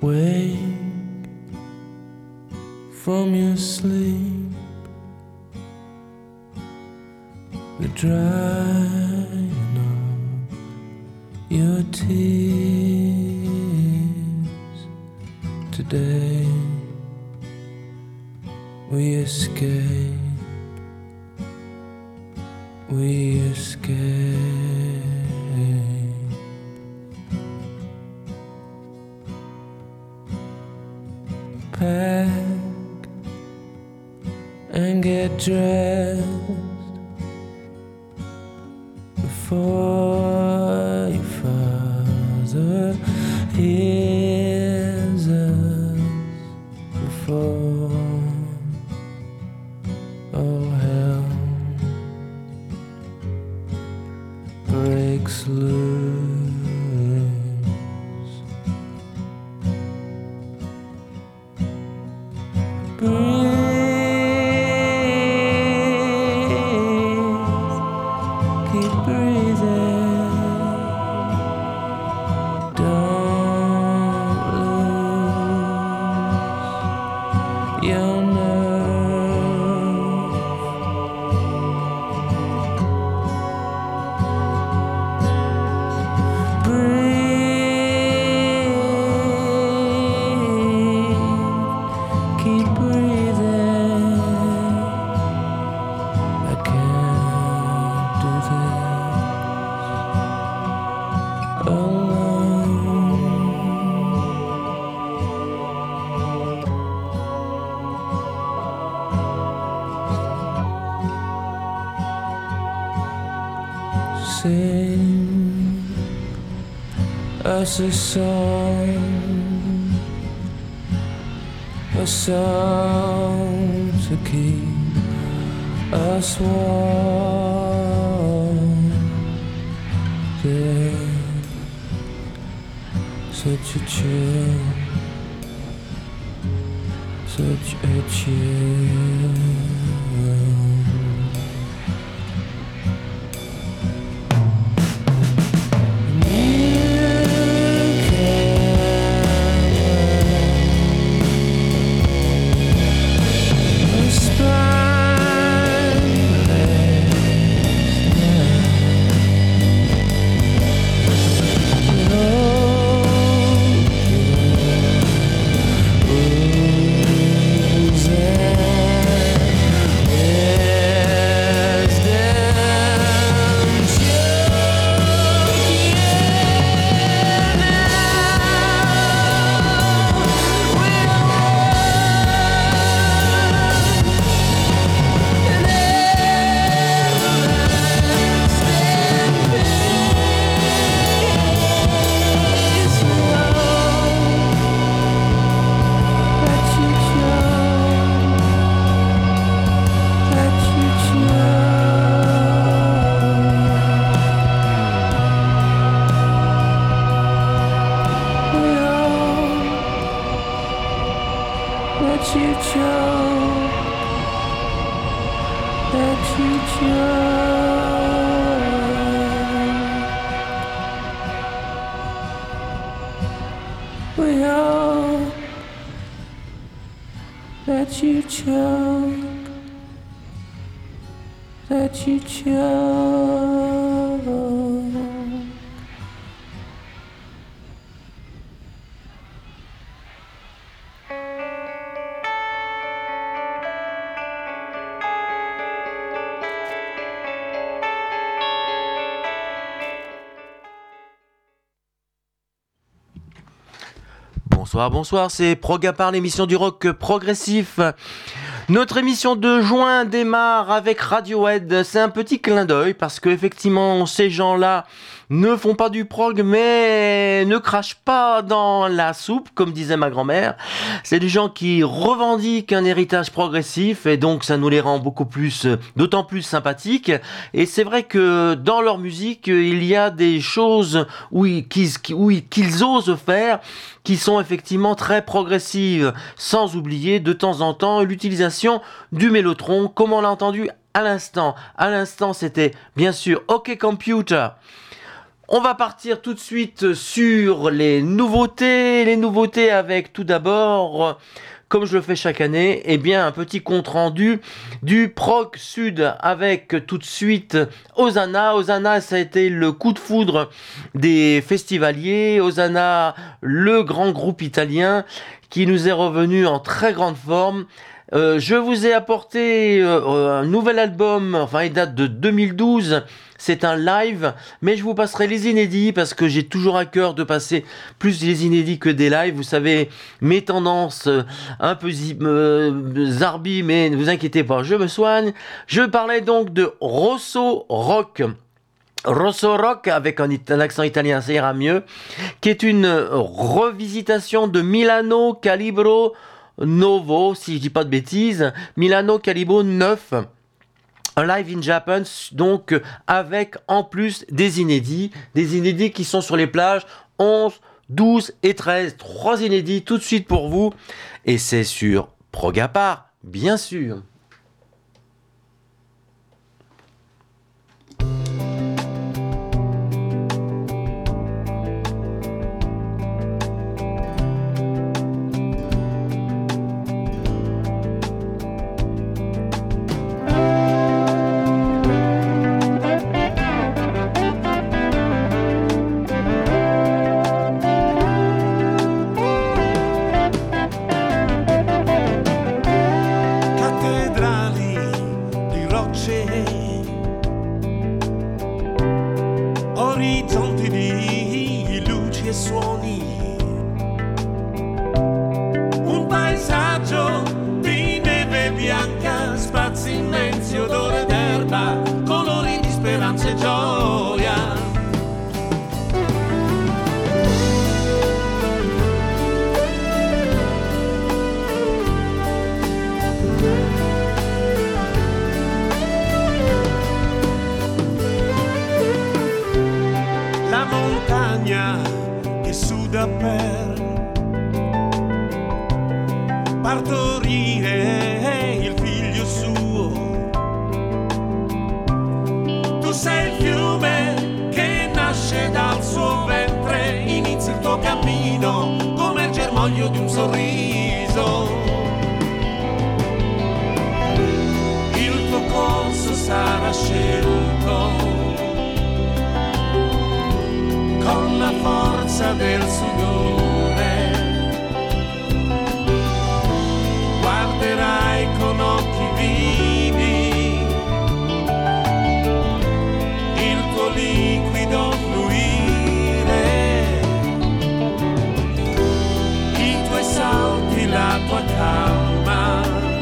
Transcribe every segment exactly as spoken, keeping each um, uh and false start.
Wake from your sleep, the drying of your tears. Today we escape, we escape. Pack and get dressed before your father hears us, before all hell breaks loose. Breathe, keep breathing, don't lose your nerve. Breathe, keep breathing. I can't do this alone. Sing us a song, a song to keep us warm. There's such a chill, such a chill. Let you choke, let you choke. We all let you choke, let you choke. Bonsoir, bonsoir, c'est Prog à part, l'émission du rock progressif. Notre émission de juin démarre avec Radiohead. C'est un petit clin d'œil parce que effectivement ces gens-là ne font pas du prog mais ne crachent pas dans la soupe comme disait ma grand-mère. C'est des gens qui revendiquent un héritage progressif et donc ça nous les rend beaucoup plus, d'autant plus sympathiques. Et c'est vrai que dans leur musique il y a des choses où ils, qu'ils, où ils, qu'ils osent faire qui sont effectivement très progressives, sans oublier de temps en temps l'utilisation du mélotron, comme on l'a entendu à l'instant. À l'instant, c'était bien sûr OK Computer, On va partir tout de suite sur les nouveautés. Les nouveautés avec tout d'abord, comme je le fais chaque année, eh bien un petit compte rendu du Prog Sud avec tout de suite Hosanna. Hosanna, ça a été le coup de foudre des festivaliers. Hosanna, le grand groupe italien qui nous est revenu en très grande forme. Euh, je vous ai apporté euh, un nouvel album, enfin il date de deux mille douze, c'est un live, mais je vous passerai les inédits parce que j'ai toujours à cœur de passer plus les inédits que des lives. Vous savez, mes tendances euh, un peu zi- euh, zarbi, mais ne vous inquiétez pas, je me soigne. Je parlais donc de Rosso Rock. Rosso Rock, avec un, un accent italien, ça ira mieux, qui est une revisitation de Milano Calibro Novo, si je dis pas de bêtises, Milano Calibro neuf, un live in Japan, donc avec en plus des inédits, des inédits qui sont sur les plages onze, douze et treize, trois inédits tout de suite pour vous, et c'est sur Prog à part, bien sûr. Orizzonti di luci e suoni, un paesaggio di neve bianca, spazi immensi, odore d'erba, colori di speranza e gioia. La montagna che suda per partorire il figlio suo. Tu sei il fiume che nasce dal suo ventre, inizi il tuo cammino come il germoglio di un sorriso. Il tuo corso sarà scelto con la forza del sudore, guarderai con occhi vivi il tuo liquido fluire, i tuoi salti, la tua calma,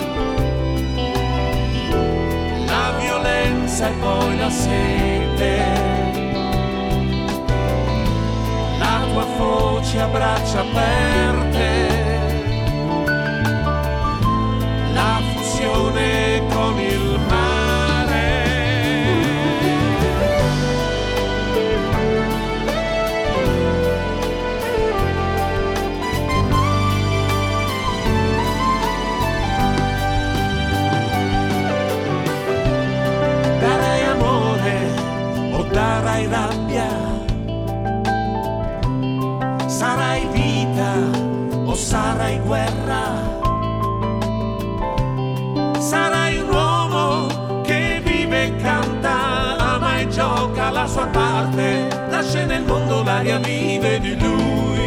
la violenza e poi la sete. La tua voce a braccia aperte, la fusione con il mare. Darai amore o darai rabbia, sarai vita o sarai guerra, sarai un uomo che vive e canta, ama e gioca la sua parte, lascia nel mondo l'aria vive di lui.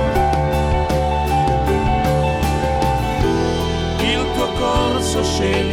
Scegli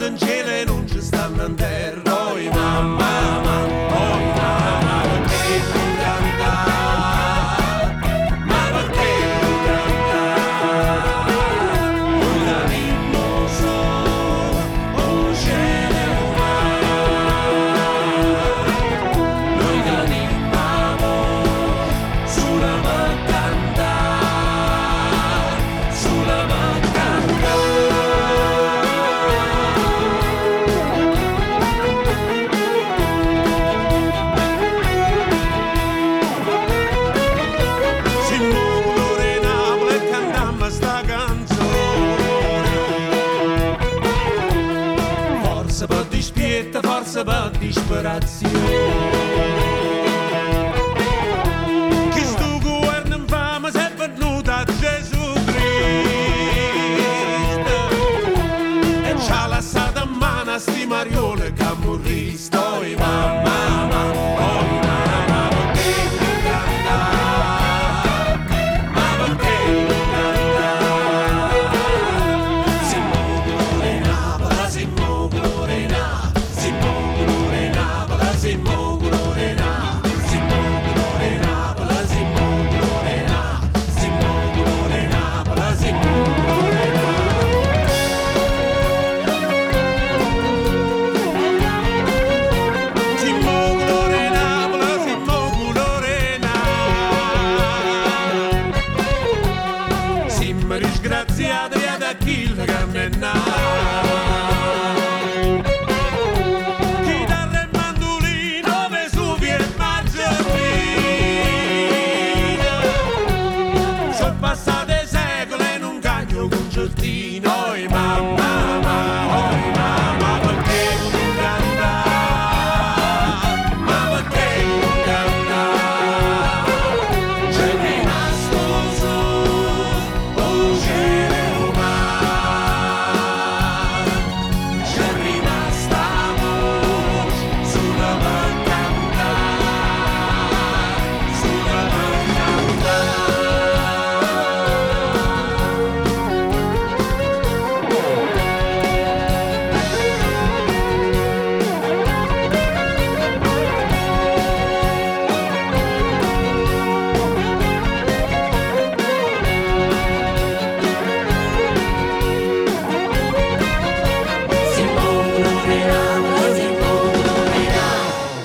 stanno in cielo e non ci stanno in terra. Oi mamma, mamma, oi mamma, perché non cantare? Ma perché non cantare? Noi canimmo solo, oh cielo umano. Noi canimmo sulla macanda, sulla macanda. Siamo colore Napoli e cantammo sta canzone. Forse per dispietta, forse per disperazione. Chi sto governo infame si è venuto a Gesù Cristo e ci ha lasciato in mano a sti mariole che morristo. Oi mamma, mamma, oi mamma, perché non cantare? Ma perché non cantare? Siamo colore Napoli, siamo colore Napoli, siamo colore Napoli, siamo colore Napoli, siamo colore Napoli, siamo colore Napoli, siamo colore Napoli, siamo colore Siamo colore Napoli, siamo colore Napoli. Siamo disgraziati ad Achille che non è nato. Chitarra e mandolino, Vesuvio e Maggiorina. Sono passati secoli e non cagno concertino. Oi mamma, mamma, oi mamma, perché non cantare? Ma perché non cantare? C'è rimasto solo, oh cielo umano. C'è rimasta voce sulla macanda, sulla macanda. Siamo colore Napoli, siamo colore Napoli.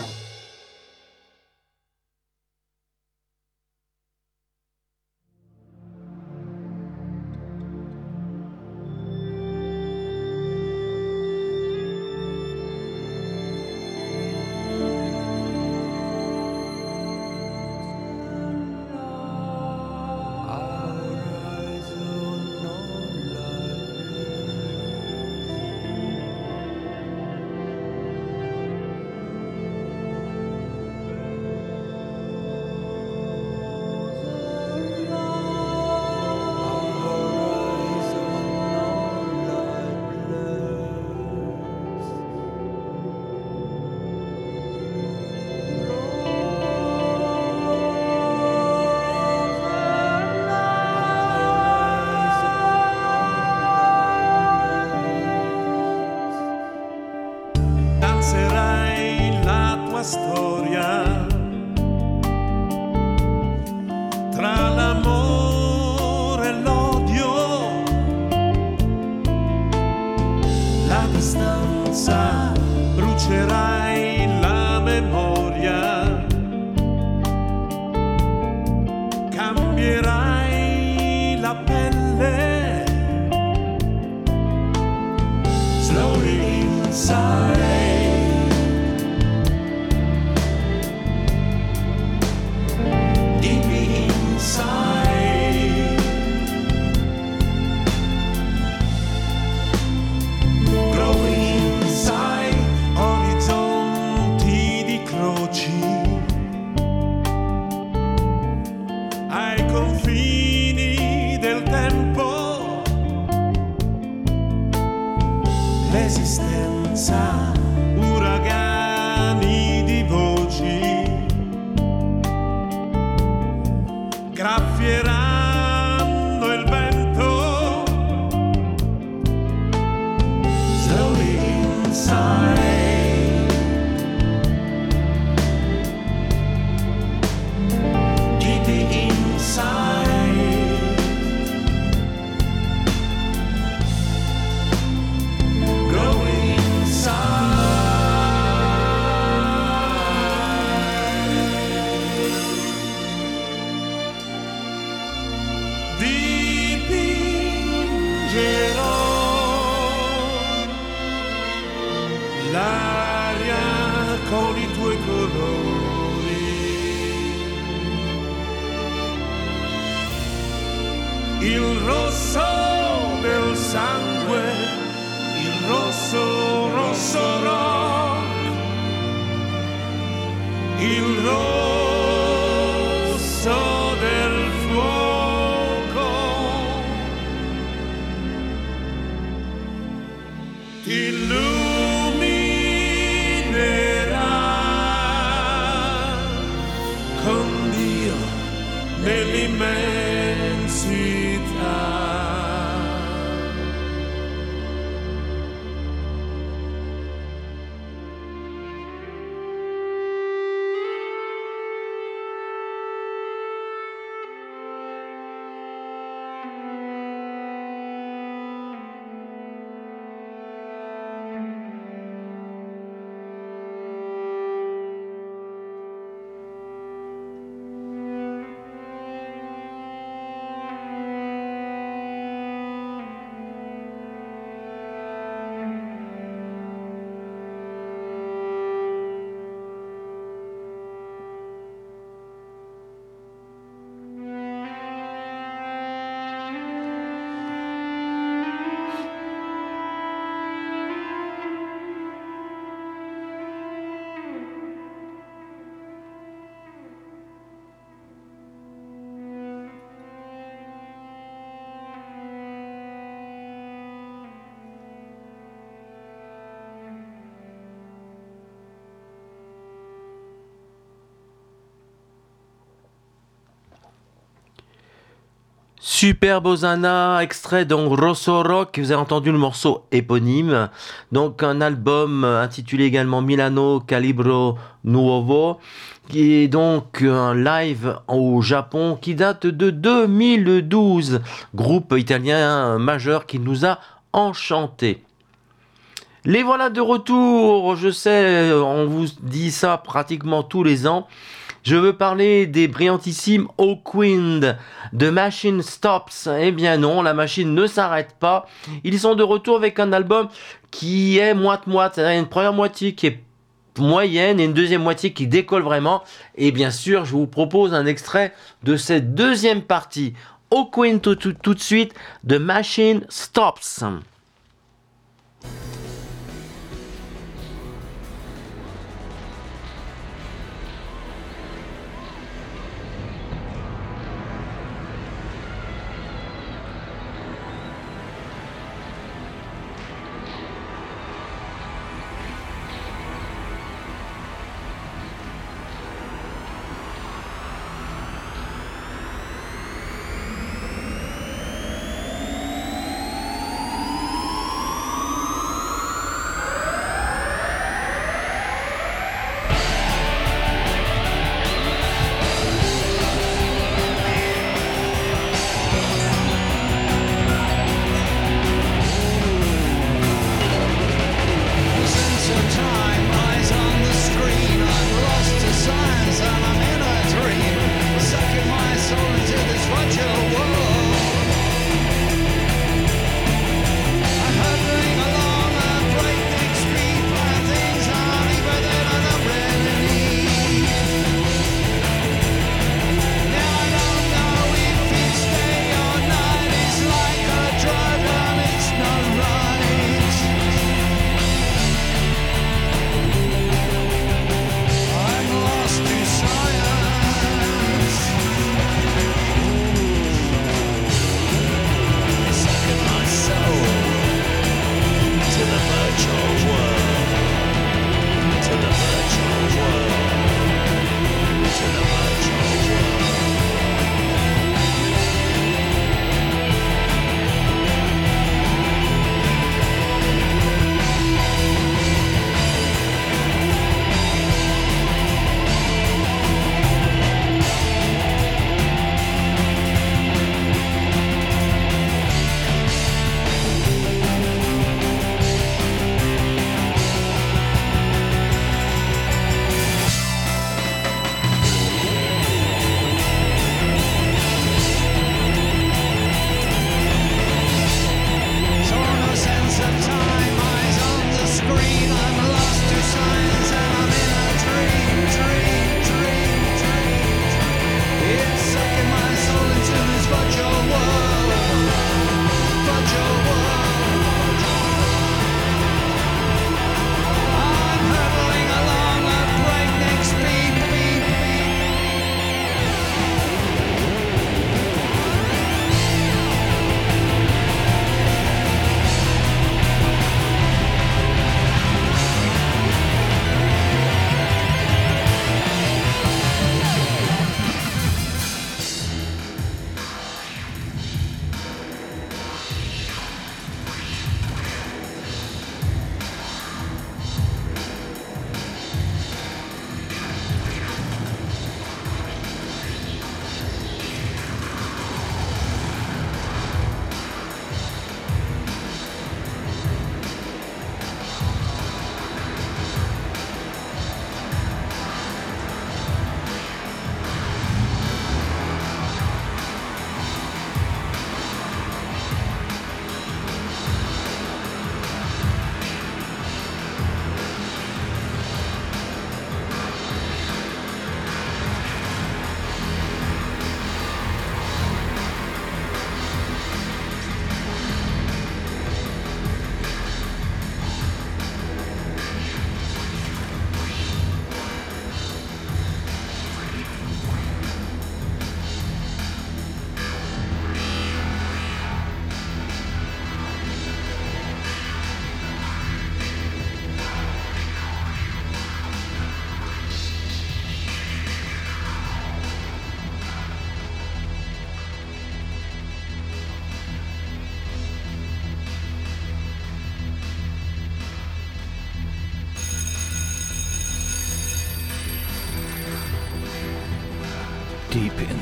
Danzerai la tua storia tra l'amore e l'odio, la distanza brucerai la memoria, cambierai la pelle, slowly inside. Deep inside, growing inside, orizzonti di croci ai confini del tempo, l'esistenza, uragani di voci graffieranno il vento, slowly mangerò l'aria con i tuoi colori, il rosso del sangue, il rosso, rosso rock, il rosso del fuoco, ti illuminerà con Dio nell'immensità. Super Bosana, extrait donc Rosso Rock, vous avez entendu le morceau éponyme, donc un album intitulé également Milano Calibro Nuovo, qui est donc un live au Japon qui date de deux mille douze, groupe italien majeur qui nous a enchantés. Les voilà de retour, je sais, on vous dit ça pratiquement tous les ans. Je veux parler des brillantissimes Hawkwind, The Machine Stops. Eh bien non, la machine ne s'arrête pas. Ils sont de retour avec un album qui est moite-moite. C'est-à-dire une première moitié qui est moyenne et une deuxième moitié qui décolle vraiment. Et bien sûr, je vous propose un extrait de cette deuxième partie. Hawkwind tout, tout, tout de suite, The Machine Stops.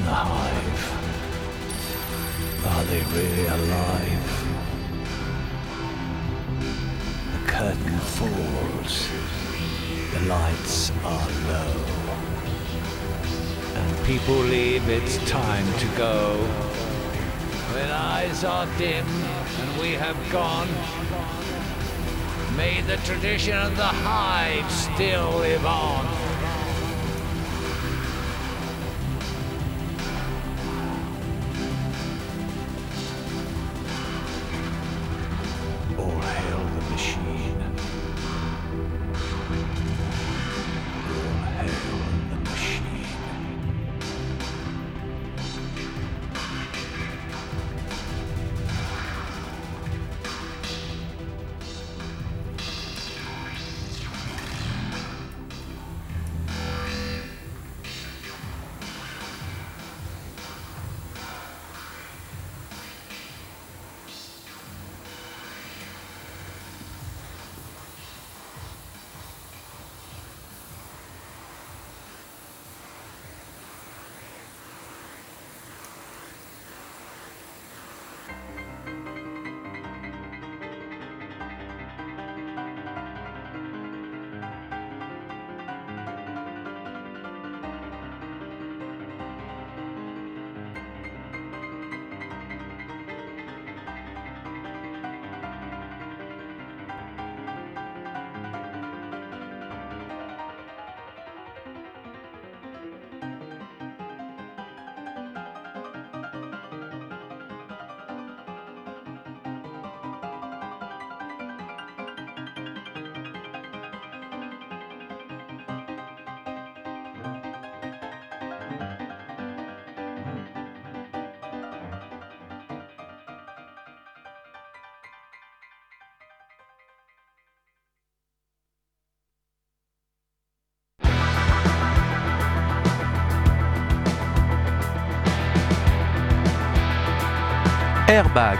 the hive. Are they really alive? The curtain falls, the lights are low, and people leave, it's time to go. When eyes are dim and we have gone, may the tradition of the hive still live on. All hail the machine. All hail the machine. Airbag.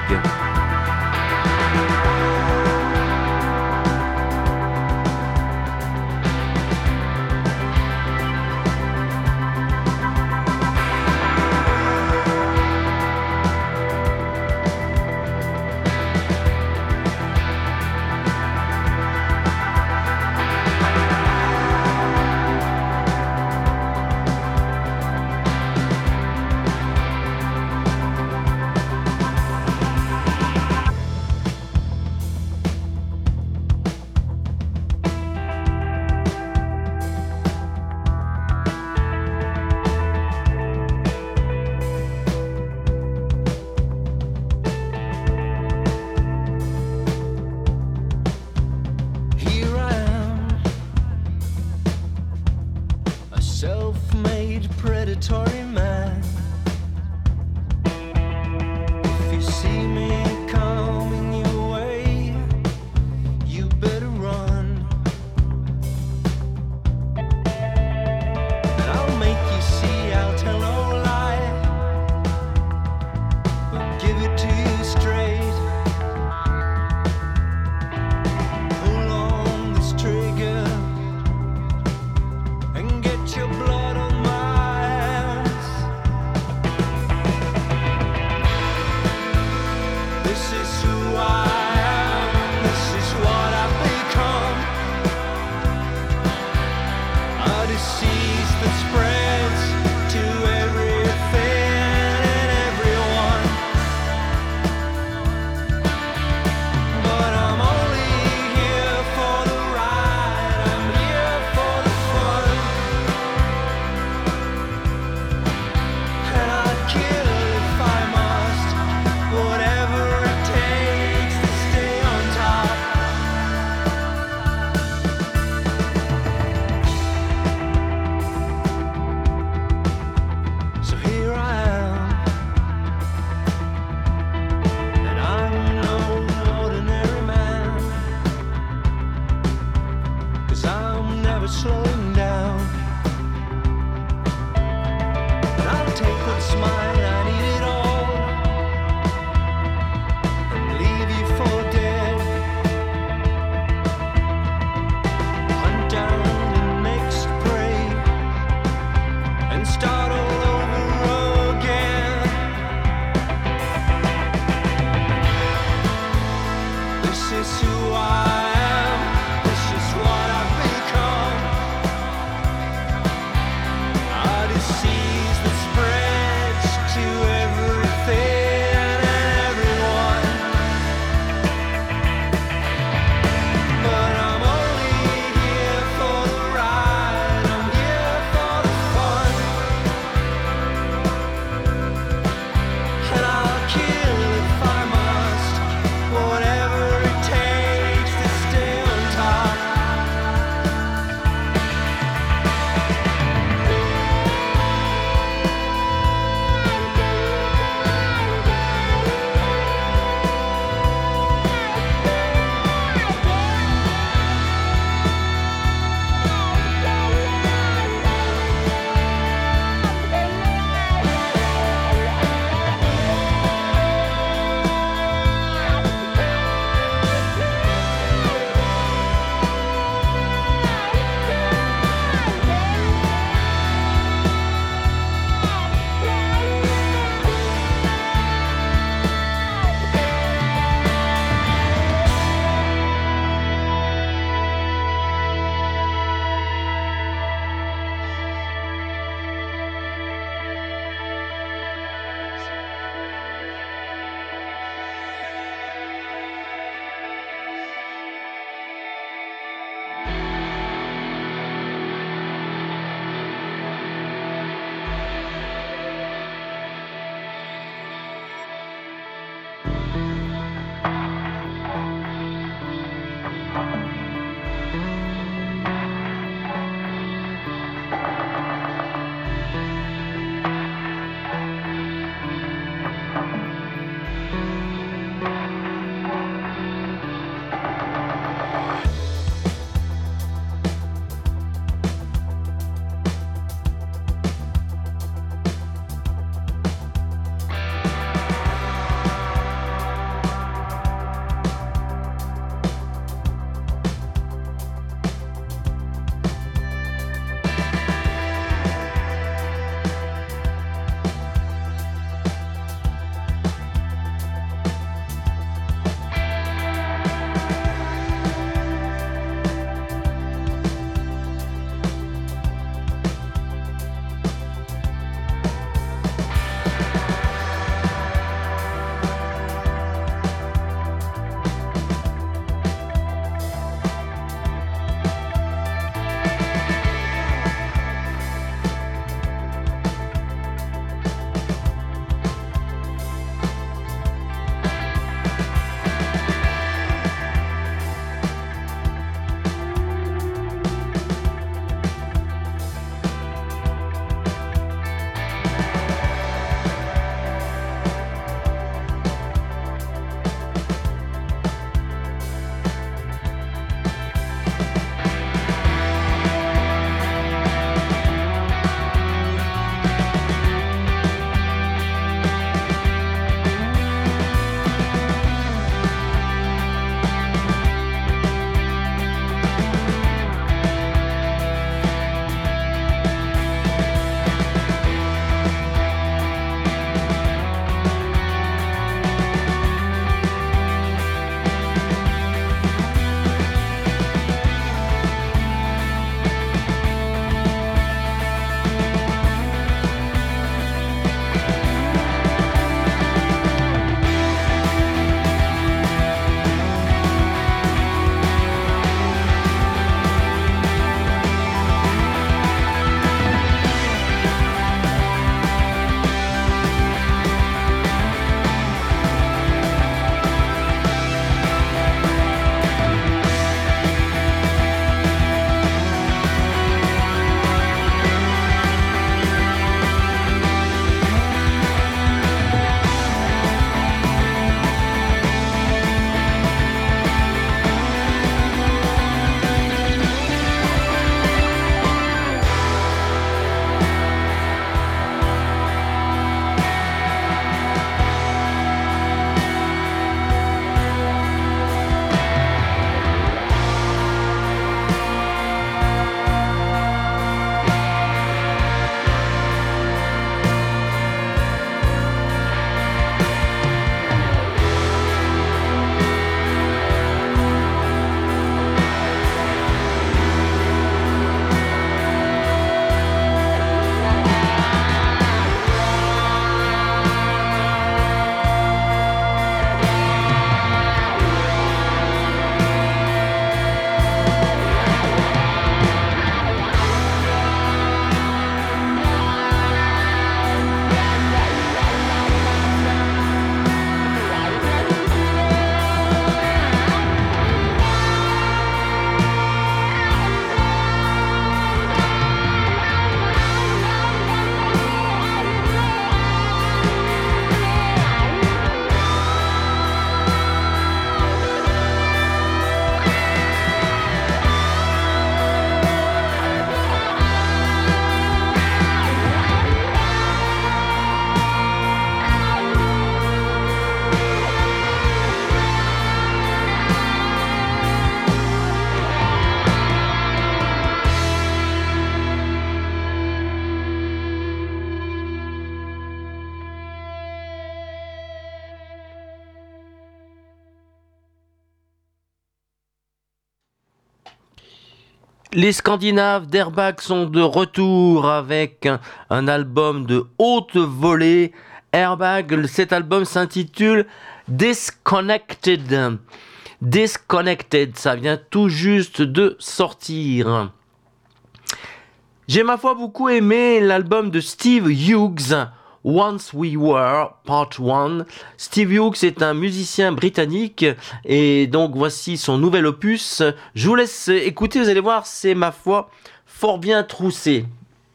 Les Scandinaves d'Airbag sont de retour avec un, un album de haute volée. Airbag, cet album s'intitule Disconnected. Disconnected, ça vient tout juste de sortir. J'ai ma foi beaucoup aimé l'album de Steve Hughes, Once We Were, Part un. Steve Hughes est un musicien britannique et donc voici son nouvel opus. Je vous laisse écouter, vous allez voir, c'est ma foi fort bien troussé.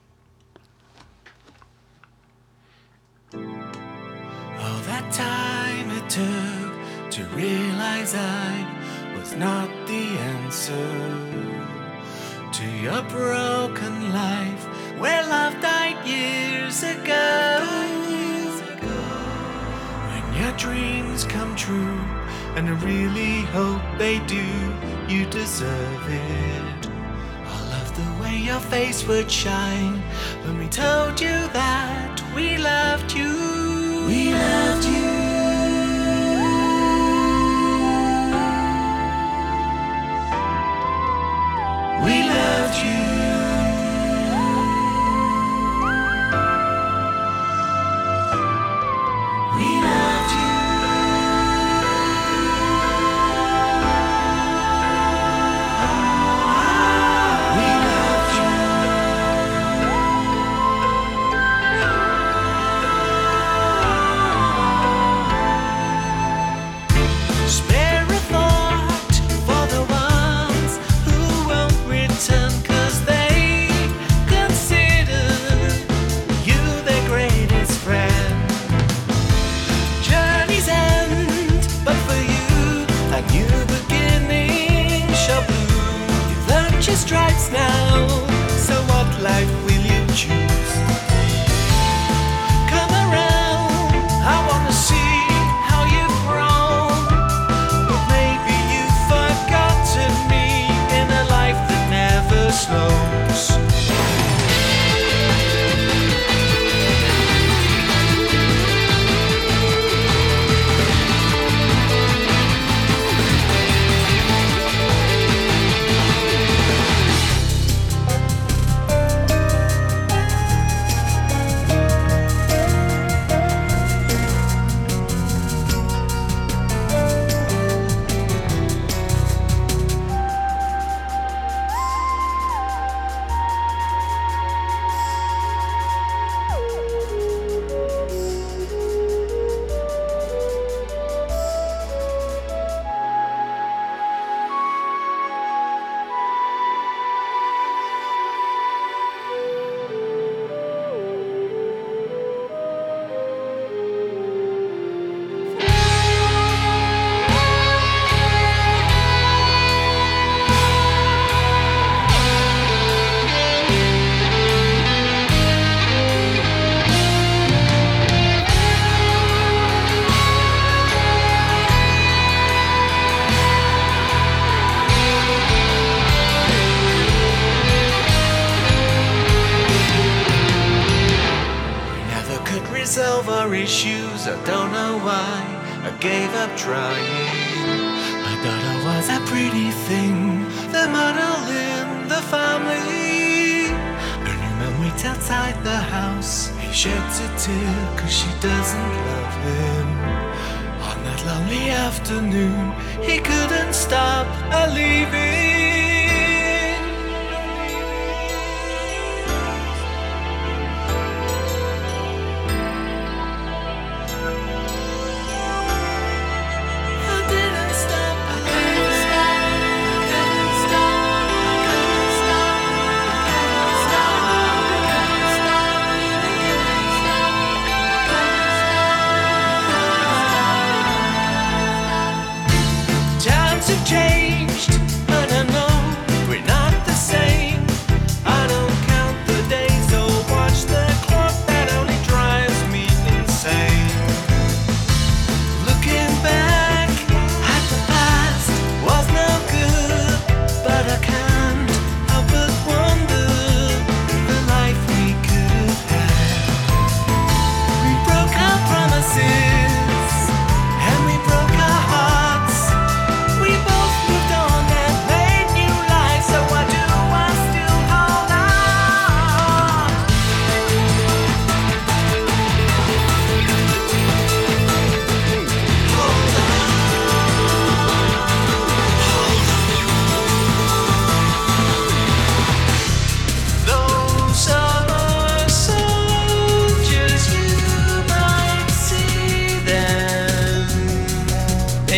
All that time it took to realize I was not the answer to your broken life where love died years ago. When your dreams come true, and I really hope they do, you deserve it. I love the way your face would shine when we told you that we loved you. We loved you. We loved you. We loved you. We loved you. Spare a thought for the ones who won't return, 'cause they consider you their greatest friend. Journeys end, but for you a new beginning shall bloom. You've earned your stripes now, so what life will you choose? Come around, I wanna see how you've grown. But maybe you've forgotten me in a life that never slows. Resolve our issues, I don't know why I gave up trying. I thought I was a pretty thing, the model in the family. Her new man waits outside the house. He sheds a tear 'cause she doesn't love him. On that lonely afternoon, he couldn't stop a leaving. Times have changed, and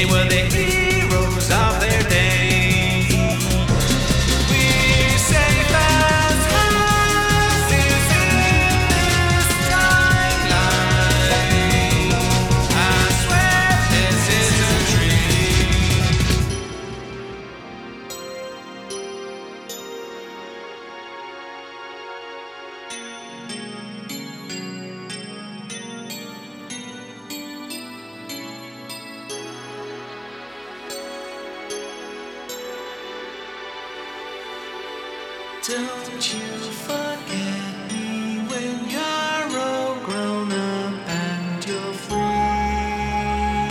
They were the heroes of their day. We're safe as houses in this timeline. I swear this is a dream. Don't you forget me when you're all grown up and you're free.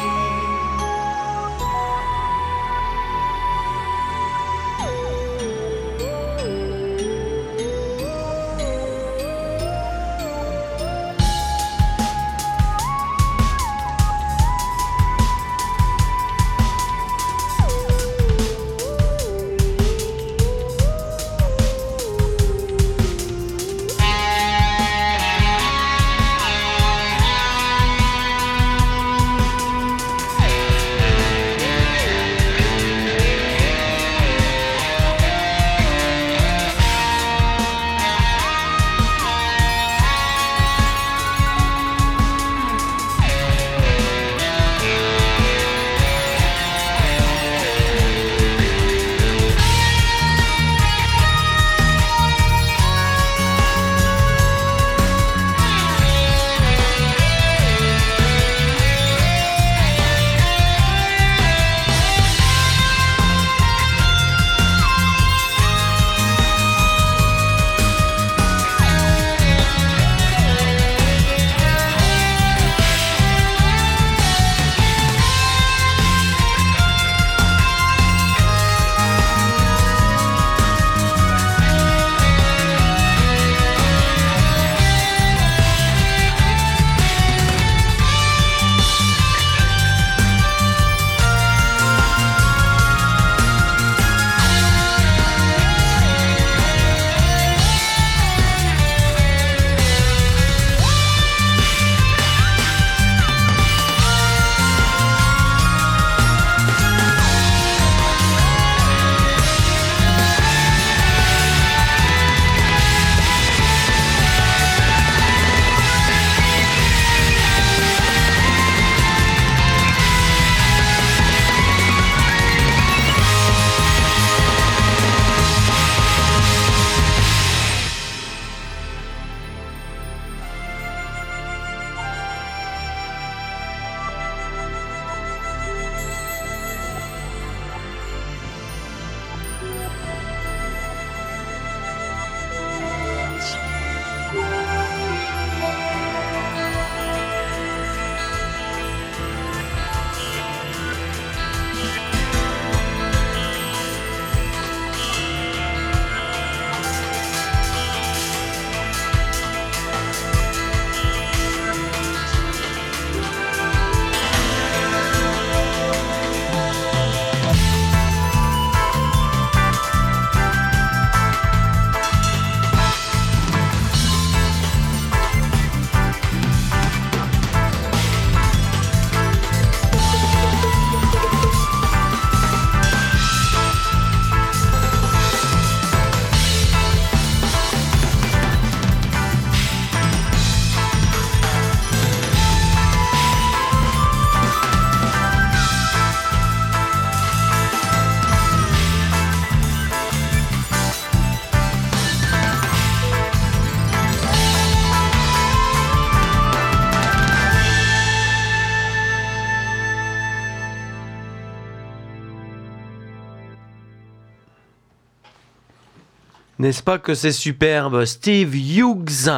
N'est-ce pas que c'est superbe? Steve Hughes,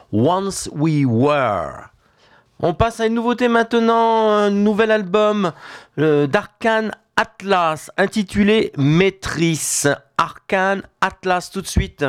Once We Were. On passe à une nouveauté maintenant, un nouvel album euh, d'Arcane Atlas, intitulé Maîtrise. Arcane Atlas, tout de suite.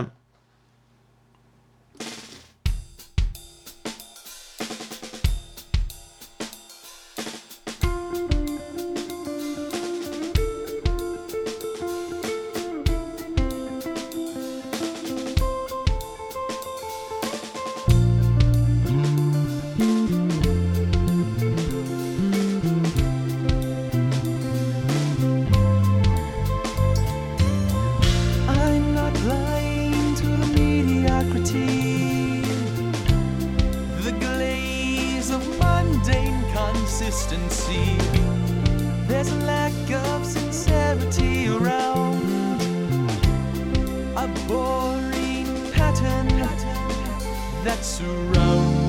that surrounds.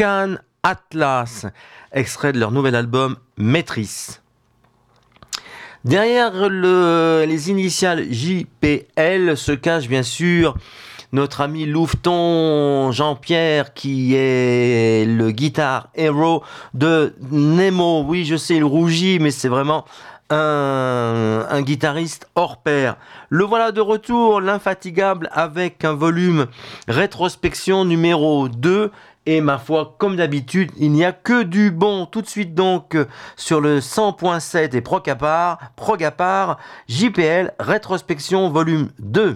Vulcan Atlas, extrait de leur nouvel album Maîtrise. Derrière le, les initiales J P L se cache bien sûr notre ami Louveton Jean-Pierre, qui est le guitar hero de Nemo. Oui, je sais, il rougit, mais c'est vraiment un, un guitariste hors pair. Le voilà de retour, l'infatigable, avec un volume rétrospection numéro deux. Et ma foi, comme d'habitude, il n'y a que du bon. Tout de suite donc sur le cent point sept et Prog-à-part, Prog-à-part, J P L, rétrospection volume deux.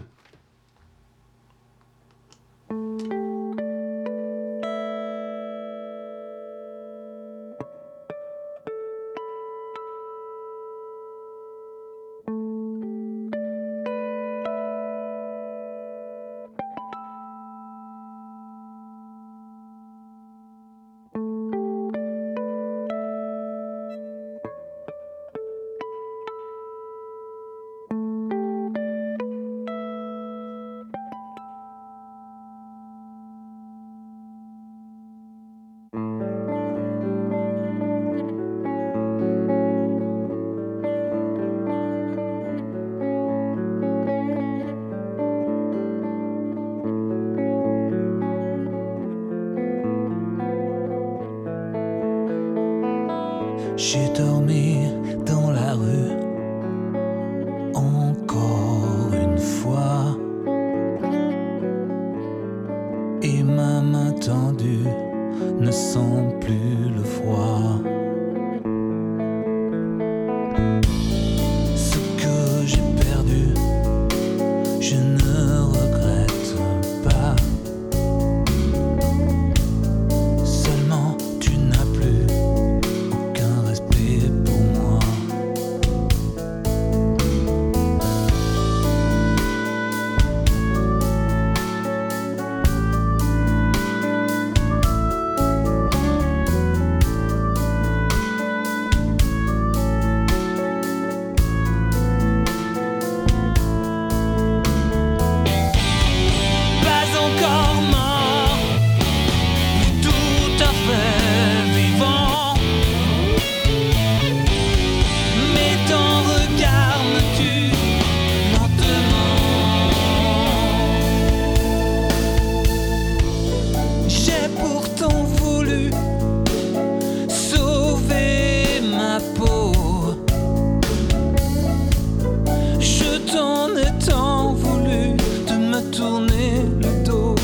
J'ai dormi dans la rue encore une fois, et ma main tendue ne sent plus le froid. Ce que j'ai perdu, je ne regrette pas. Seulement tu n'as plus aucun respect pour moi. Pas encore mort, mais tout à fait vivant. Mais ton regard me tue lentement. J'ai pourtant voulu sauver ma peau. Je t'en ai tant voulu de me tourner le dos.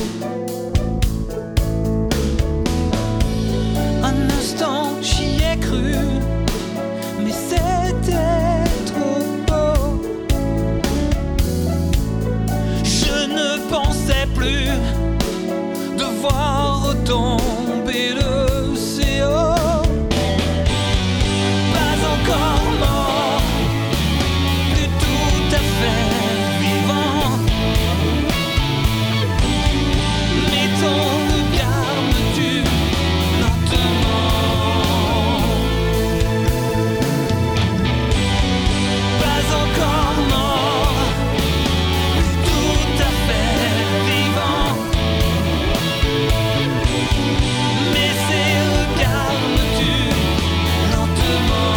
Un instant j'y ai cru, mais c'était trop beau. Je ne pensais plus devoir retomber l'océan. Pas encore mort, plus tout à fait vivant. Mais ton regard me tue lentement. Pas encore mort, plus tout à fait vivant. Mais ces regards me tuent lentement.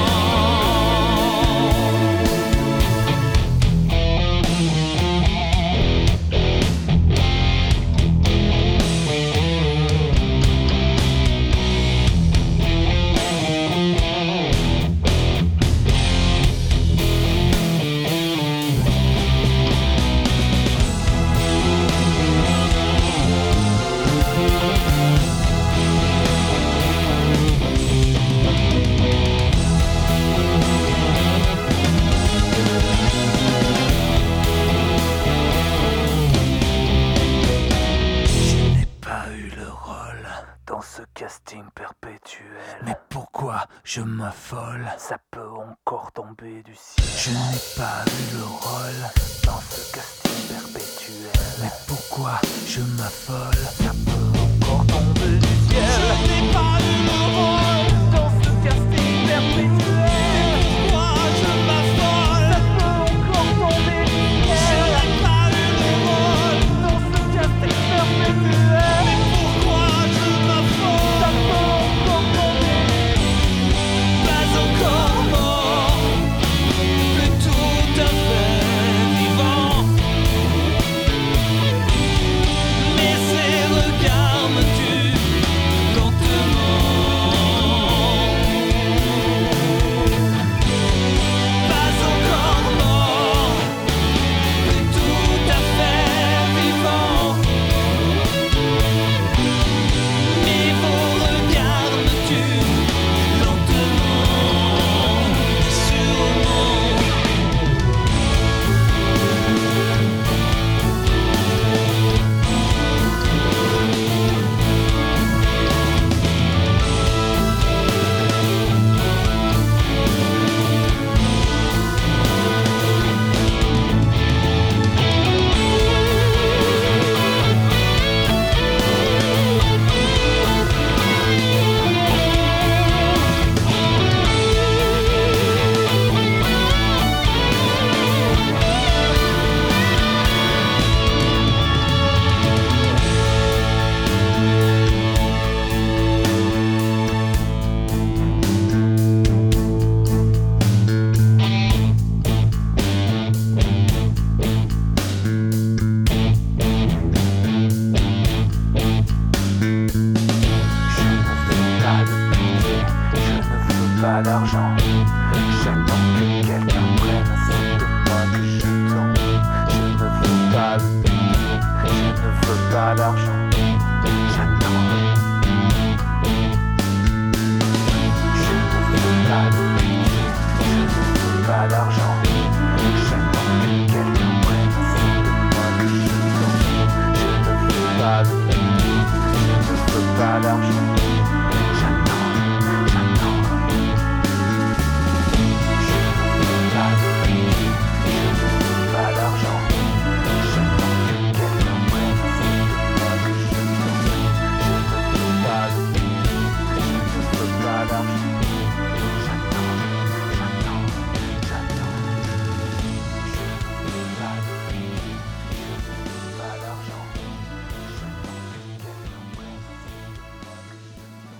Je n'ai pas eu le rôle dans ce casting perpétuel. Mais pourquoi je m'affole? Ça peut encore tomber du ciel. Je n'ai pas eu le rôle dans ce casting perpétuel. Mais pourquoi je m'affole? Ça peut encore tomber du ciel. Je n'ai pas eu le rôle dans ce casting perpétuel. Pourquoi je m'affole? Ça peut encore tomber du ciel. Je n'ai pas eu le rôle dans ce casting perpétuel. Mais pourquoi je m'affole? pas de billets, je ne veux pas d'argent. J'attends. Je ne veux pas de billets, je ne veux pas d'argent. J'attends que quelqu'un prenne soin de moi que je dors. Je ne veux pas de billets, je ne veux pas d'argent. J'attends, j'attends. Je ne veux pas de billets, je ne veux pas d'argent. J'attends que quelqu'un prenne soin de moi que je dors. Je ne veux pas de billets, je ne veux pas d'argent. J'attends, j'attends, j'attends. Je ne veux pas de billets, je ne veux pas d'argent. J'attends que quelqu'un prenne soin de moi que je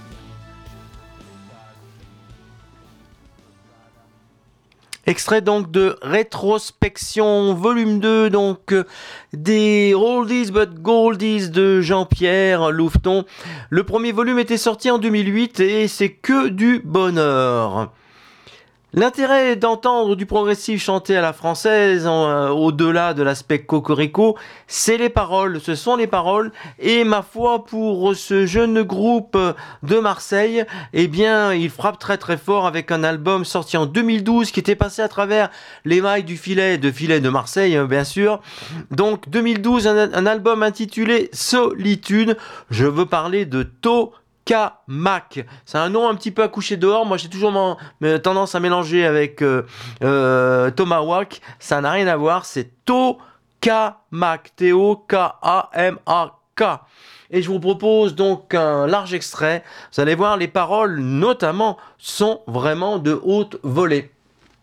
Extrait donc de Rétrospection volume deux, donc euh, des Oldies but Goldies de Jean-Pierre Louveton. Le premier volume était sorti en deux mille huit et c'est que du bonheur. L'intérêt d'entendre du progressif chanté à la française, en, euh, au-delà de l'aspect cocorico, c'est les paroles, ce sont les paroles, et ma foi, pour ce jeune groupe de Marseille, eh bien, il frappe très très fort avec un album sorti en deux mille douze, qui était passé à travers les mailles du filet, de filet de Marseille, bien sûr. Donc, deux mille douze, un, un album intitulé Solitude, je veux parler de To Tokamak. C'est un nom un petit peu à coucher dehors. Moi, j'ai toujours mon, mon, tendance à mélanger avec euh, euh, Tomahawk. Ça n'a rien à voir. C'est Tokamak. T O K A M A K. Et je vous propose donc un large extrait. Vous allez voir, les paroles, notamment, sont vraiment de haute volée.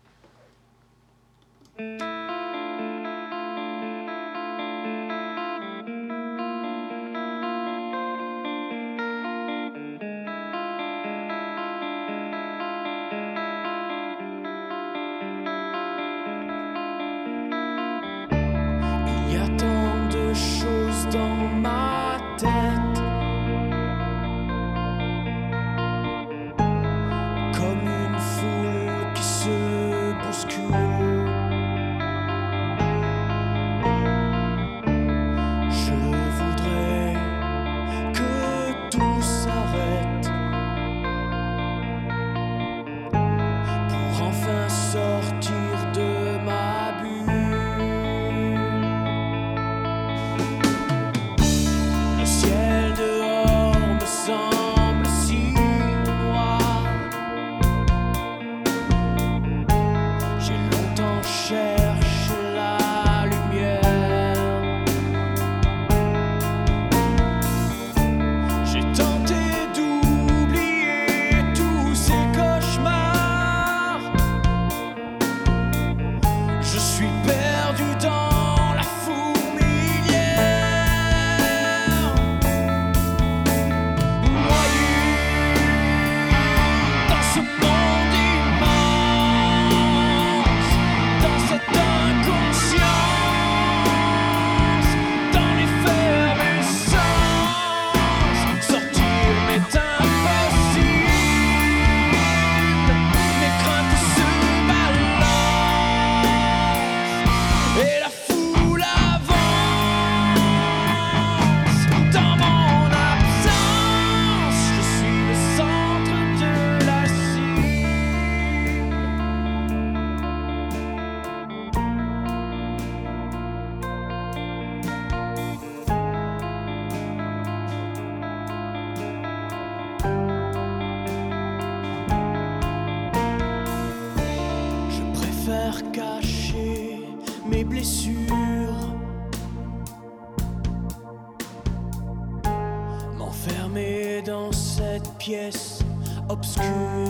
Pièce obscure.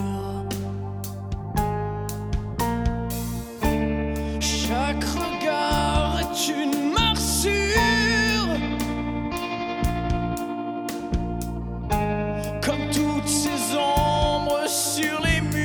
Chaque regard est une morsure, comme toutes ces ombres sur les murs.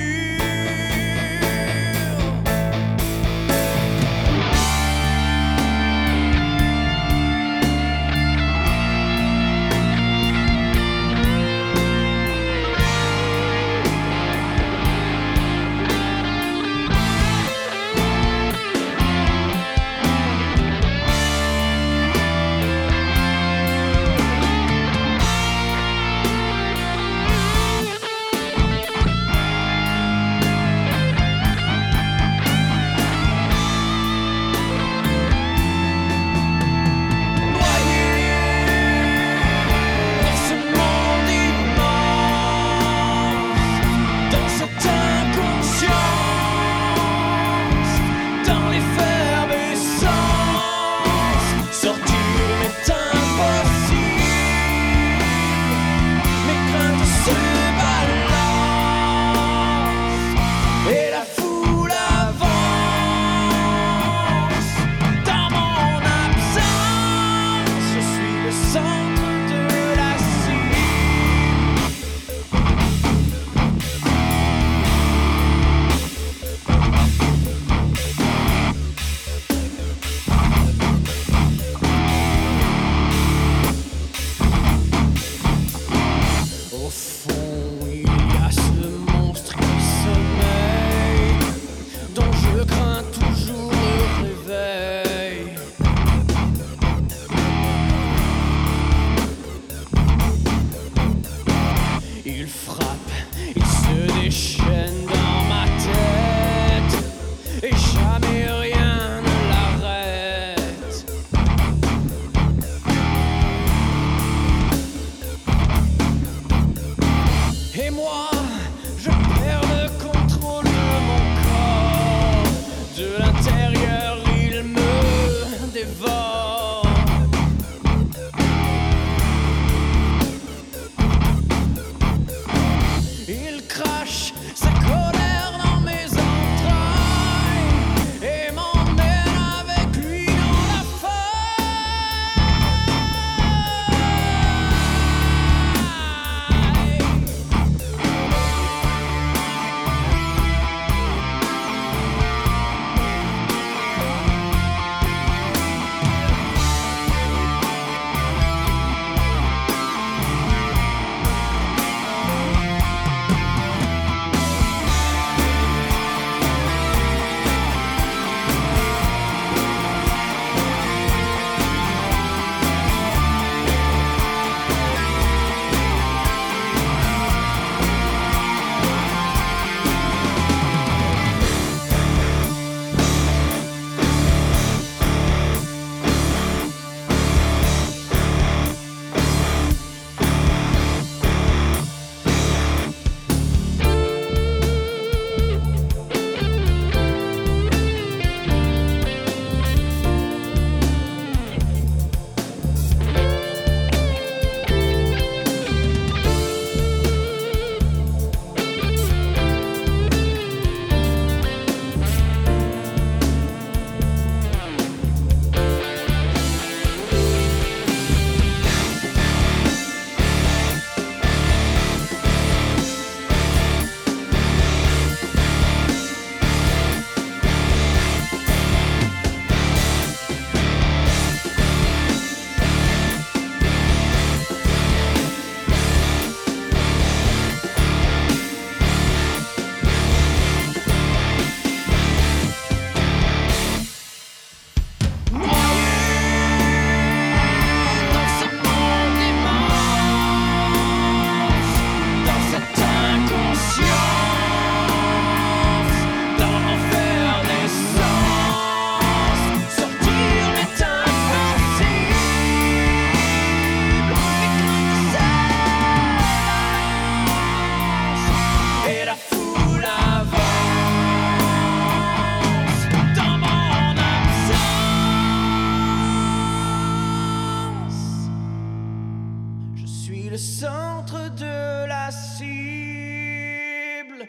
le centre de la cible.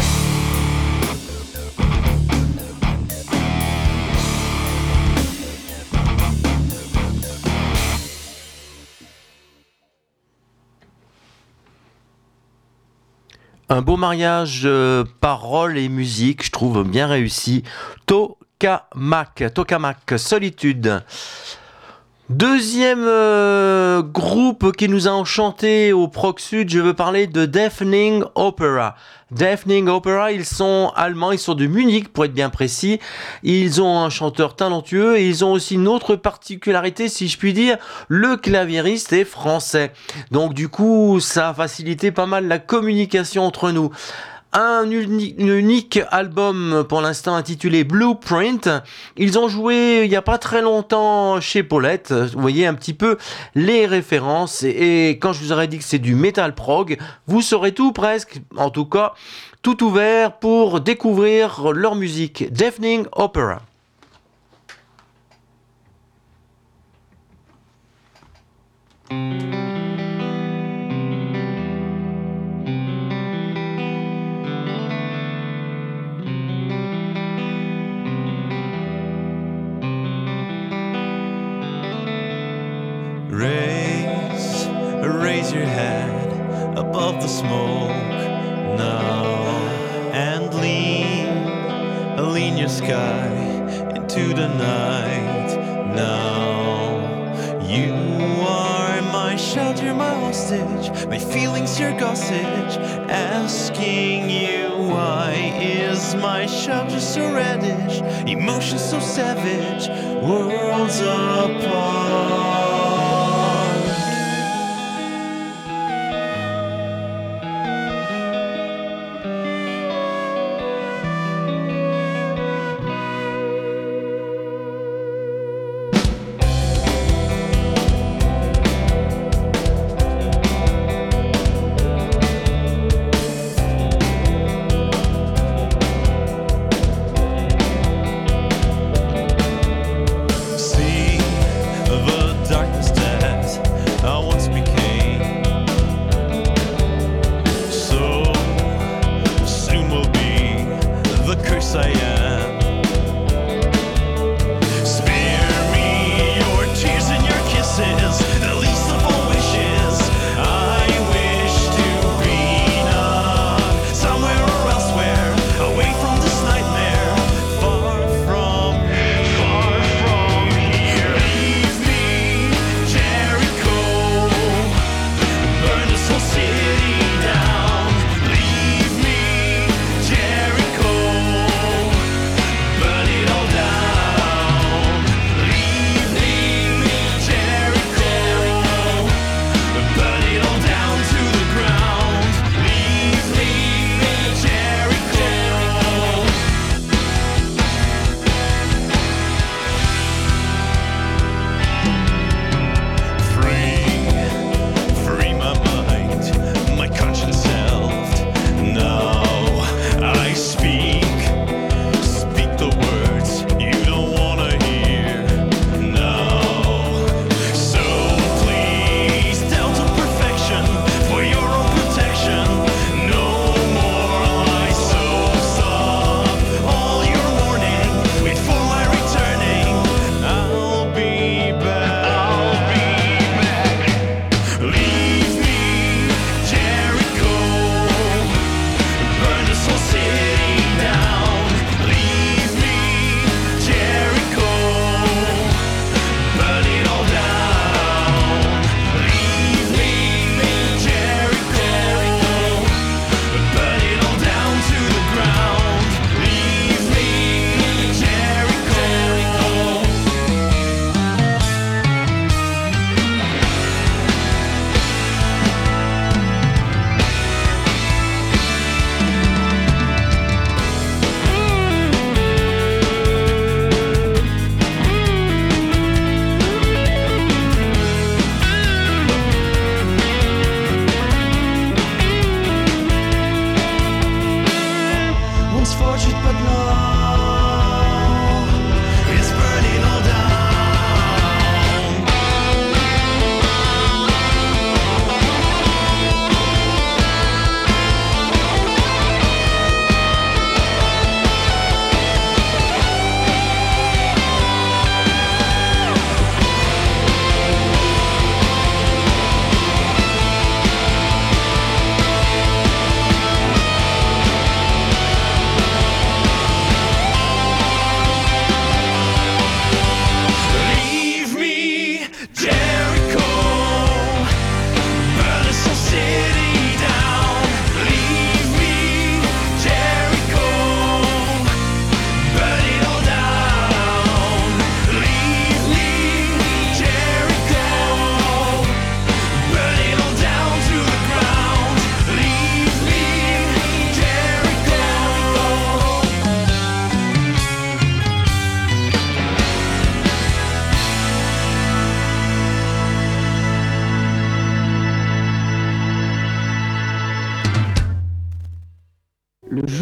Un beau mariage, euh, paroles et musique, je trouve bien réussi. Tokamak, Tokamak, Solitude. Deuxième euh, groupe qui nous a enchanté au Prog Sud, je veux parler de Deafening Opera. Deafening Opera, ils sont allemands, ils sont de Munich pour être bien précis. Ils ont un chanteur talentueux et ils ont aussi une autre particularité, si je puis dire, le claviériste est français. Donc du coup, ça a facilité pas mal la communication entre nous. Un unique, unique album pour l'instant intitulé Blueprint. Ils ont joué il n'y a pas très longtemps chez Paulette. Vous voyez un petit peu les références. Et, et quand je vous aurais dit que c'est du metal prog, vous saurez tout presque. En tout cas, tout ouvert pour découvrir leur musique. Deafening Opera. Raise, raise your head above the smoke now, and lean, lean your sky into the night now. You are my shelter, my hostage, my feelings your gossage. Asking you why is my shelter so reddish, emotions so savage, worlds apart. The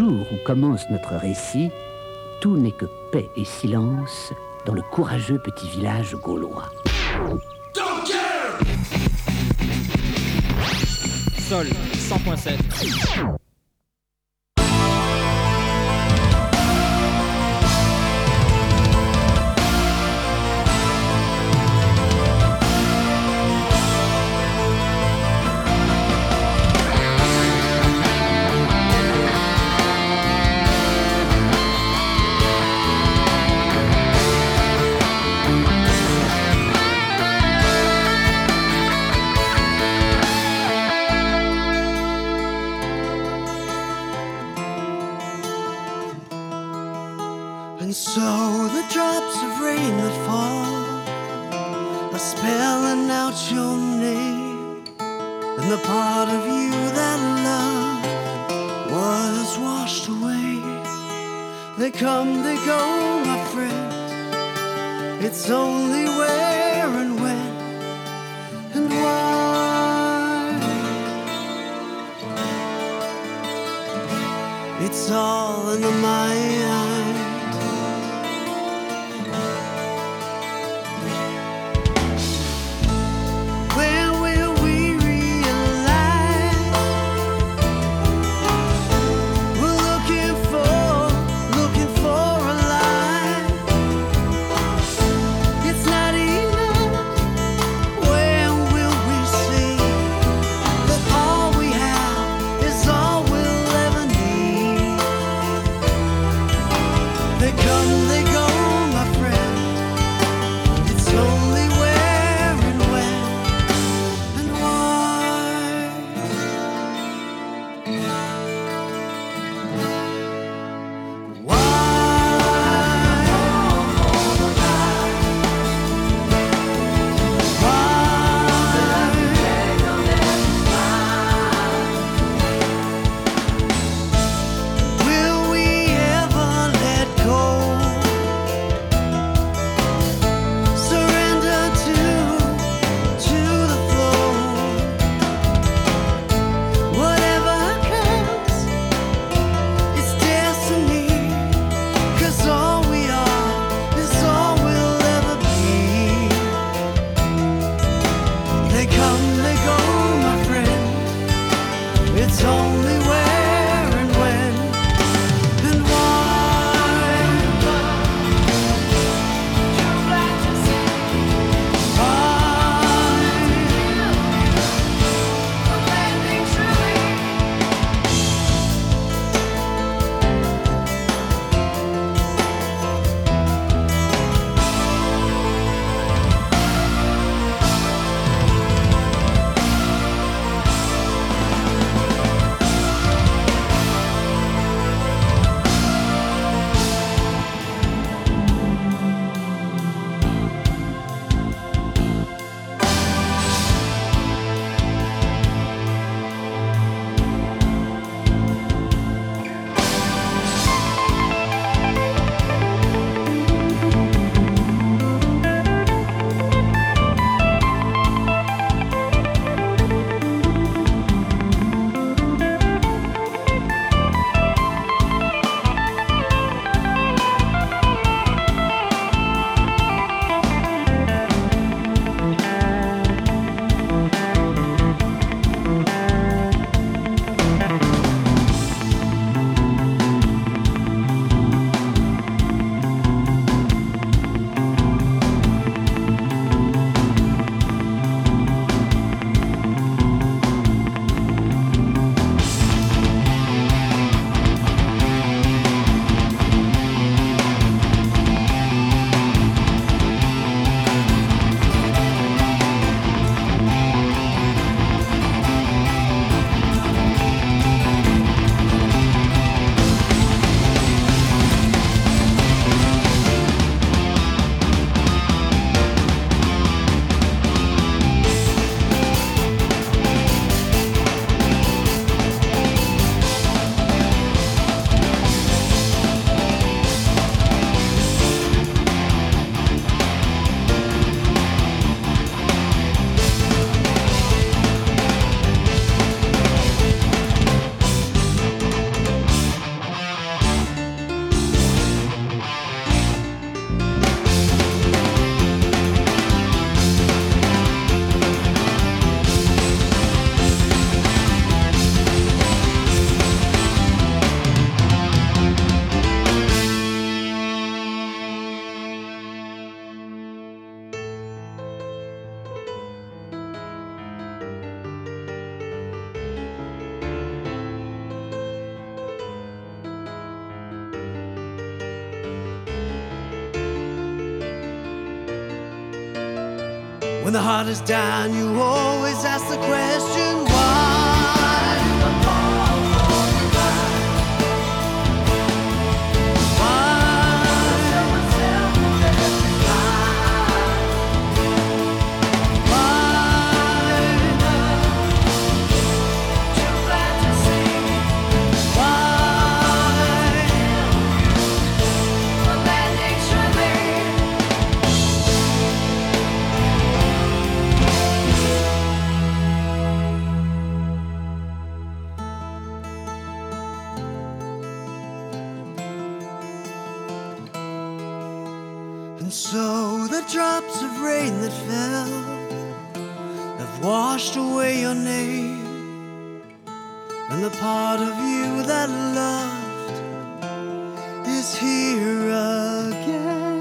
jour où commence notre récit, tout n'est que paix et silence dans le courageux petit village gaulois. Sol cent point sept. And so the drops of rain that fall are spelling out your name, and the part of you that loved was washed away. They come, they go, my friend. It's only where and when and why. It's all in the mind. When the heart is down, you always ask the question, why? And so the drops of rain that fell have washed away your name, and the part of you that loved is here again.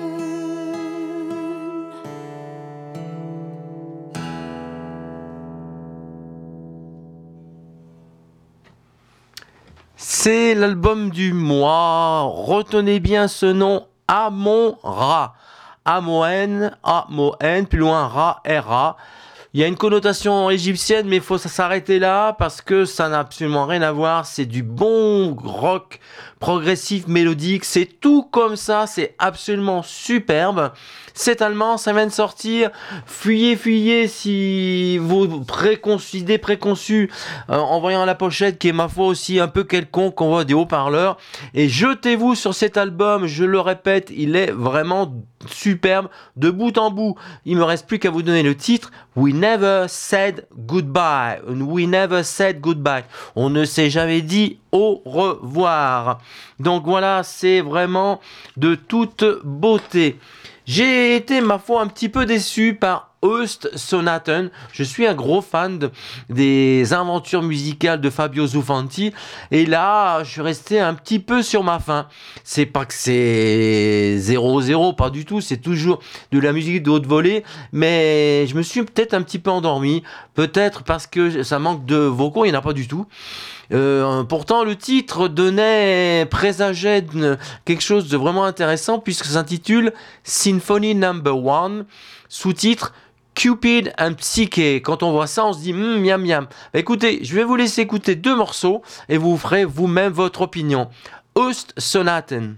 C'est l'album du mois. Retenez bien ce nom, Amon-Ra. Amon, A-M-O-N, plus loin Ra, R-A. Il y a une connotation égyptienne, mais il faut s'arrêter là parce que ça n'a absolument rien à voir. C'est du bon rock progressif, mélodique. C'est tout comme ça. C'est absolument superbe. C'est allemand, ça vient de sortir. Fuyez, fuyez si vos préconçus, idées préconçues euh, en voyant la pochette qui est ma foi aussi un peu quelconque, on voit des haut-parleurs. Et jetez-vous sur cet album, je le répète, il est vraiment superbe de bout en bout. Il me reste plus qu'à vous donner le titre. We never said goodbye. We never said goodbye. On ne s'est jamais dit au revoir. Donc voilà, c'est vraiment de toute beauté. J'ai été, ma foi, un petit peu déçu par Östsonaten. Je suis un gros fan de, des aventures musicales de Fabio Zufanti. Et là, je suis resté un petit peu sur ma faim. C'est pas que c'est zéro zéro, pas du tout. C'est toujours de la musique de haute volée. Mais je me suis peut-être un petit peu endormi. Peut-être parce que ça manque de vocaux. Il n'y en a pas du tout. Euh, pourtant, le titre donnait, présageait quelque chose de vraiment intéressant puisque ça s'intitule Symphony Number One, sous-titre Cupid and Psyche. Quand on voit ça, on se dit mmm, miam miam. Écoutez, je vais vous laisser écouter deux morceaux et vous ferez vous-même votre opinion. Östsonaten.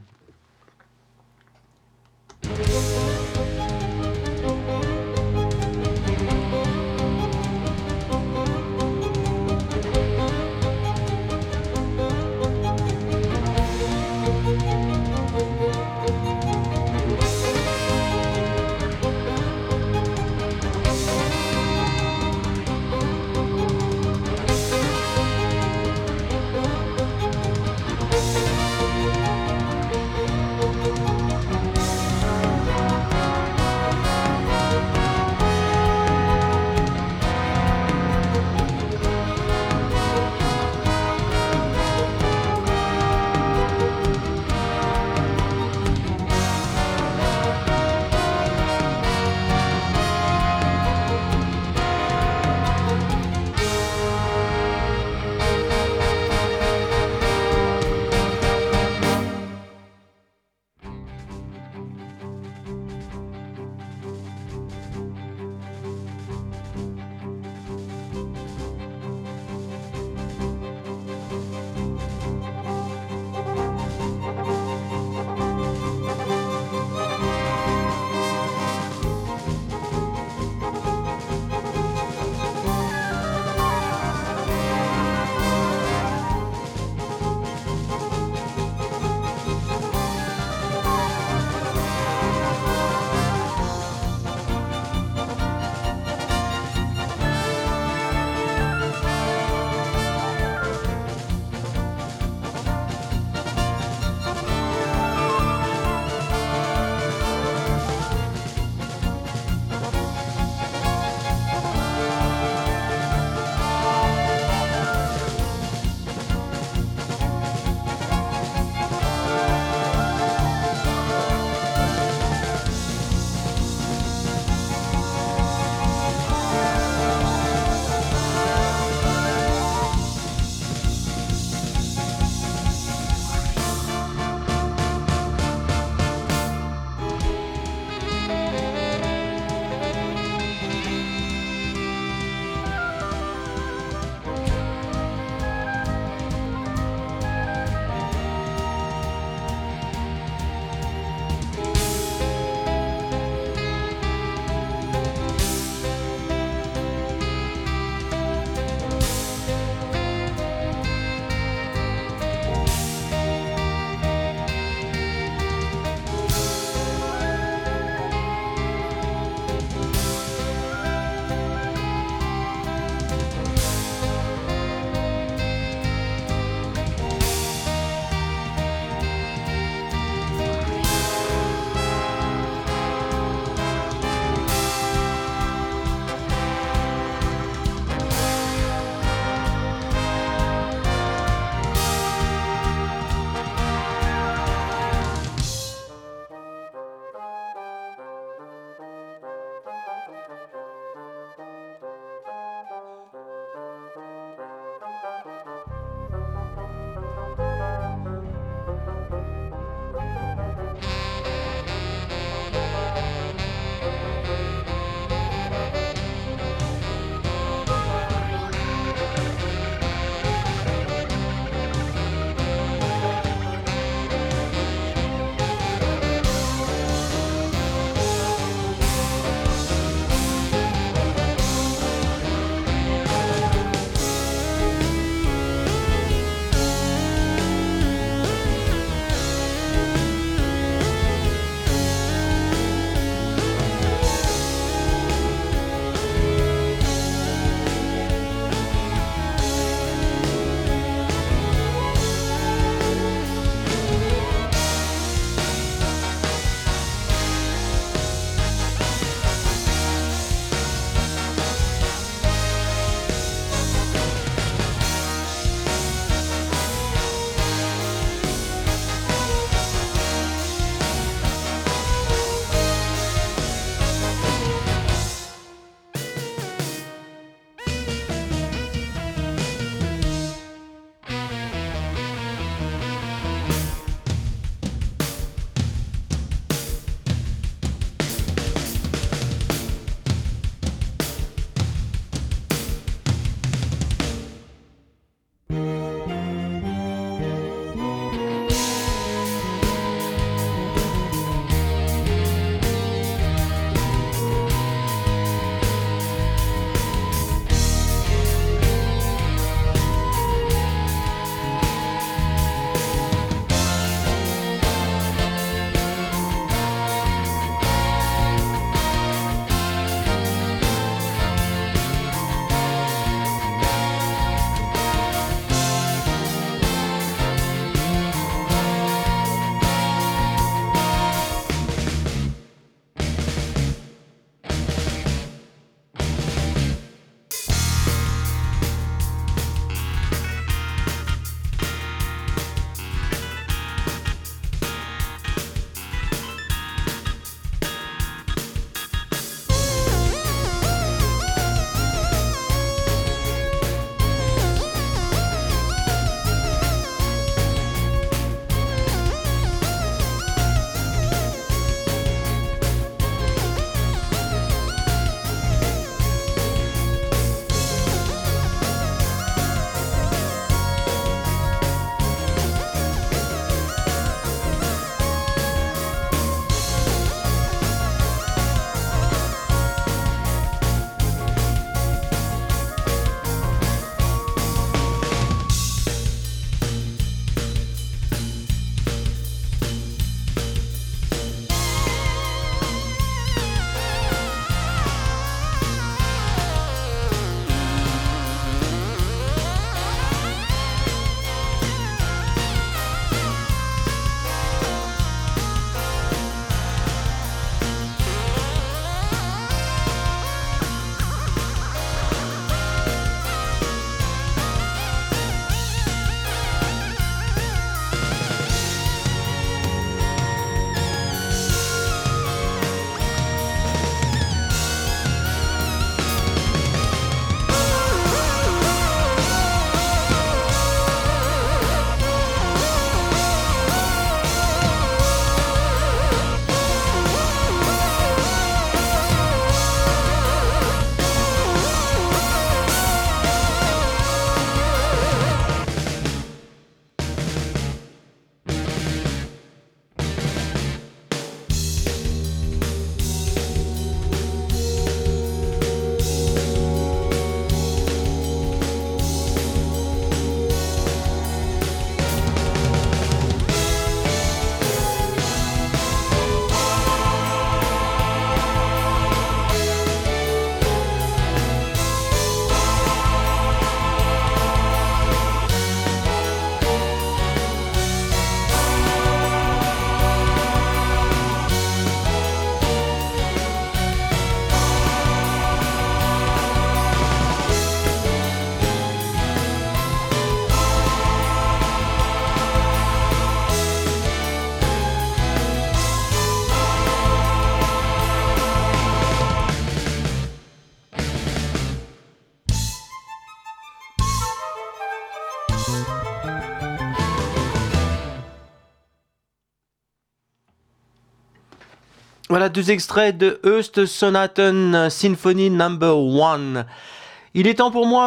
Voilà deux extraits de Östsonaten Symphony number one. Il est temps pour moi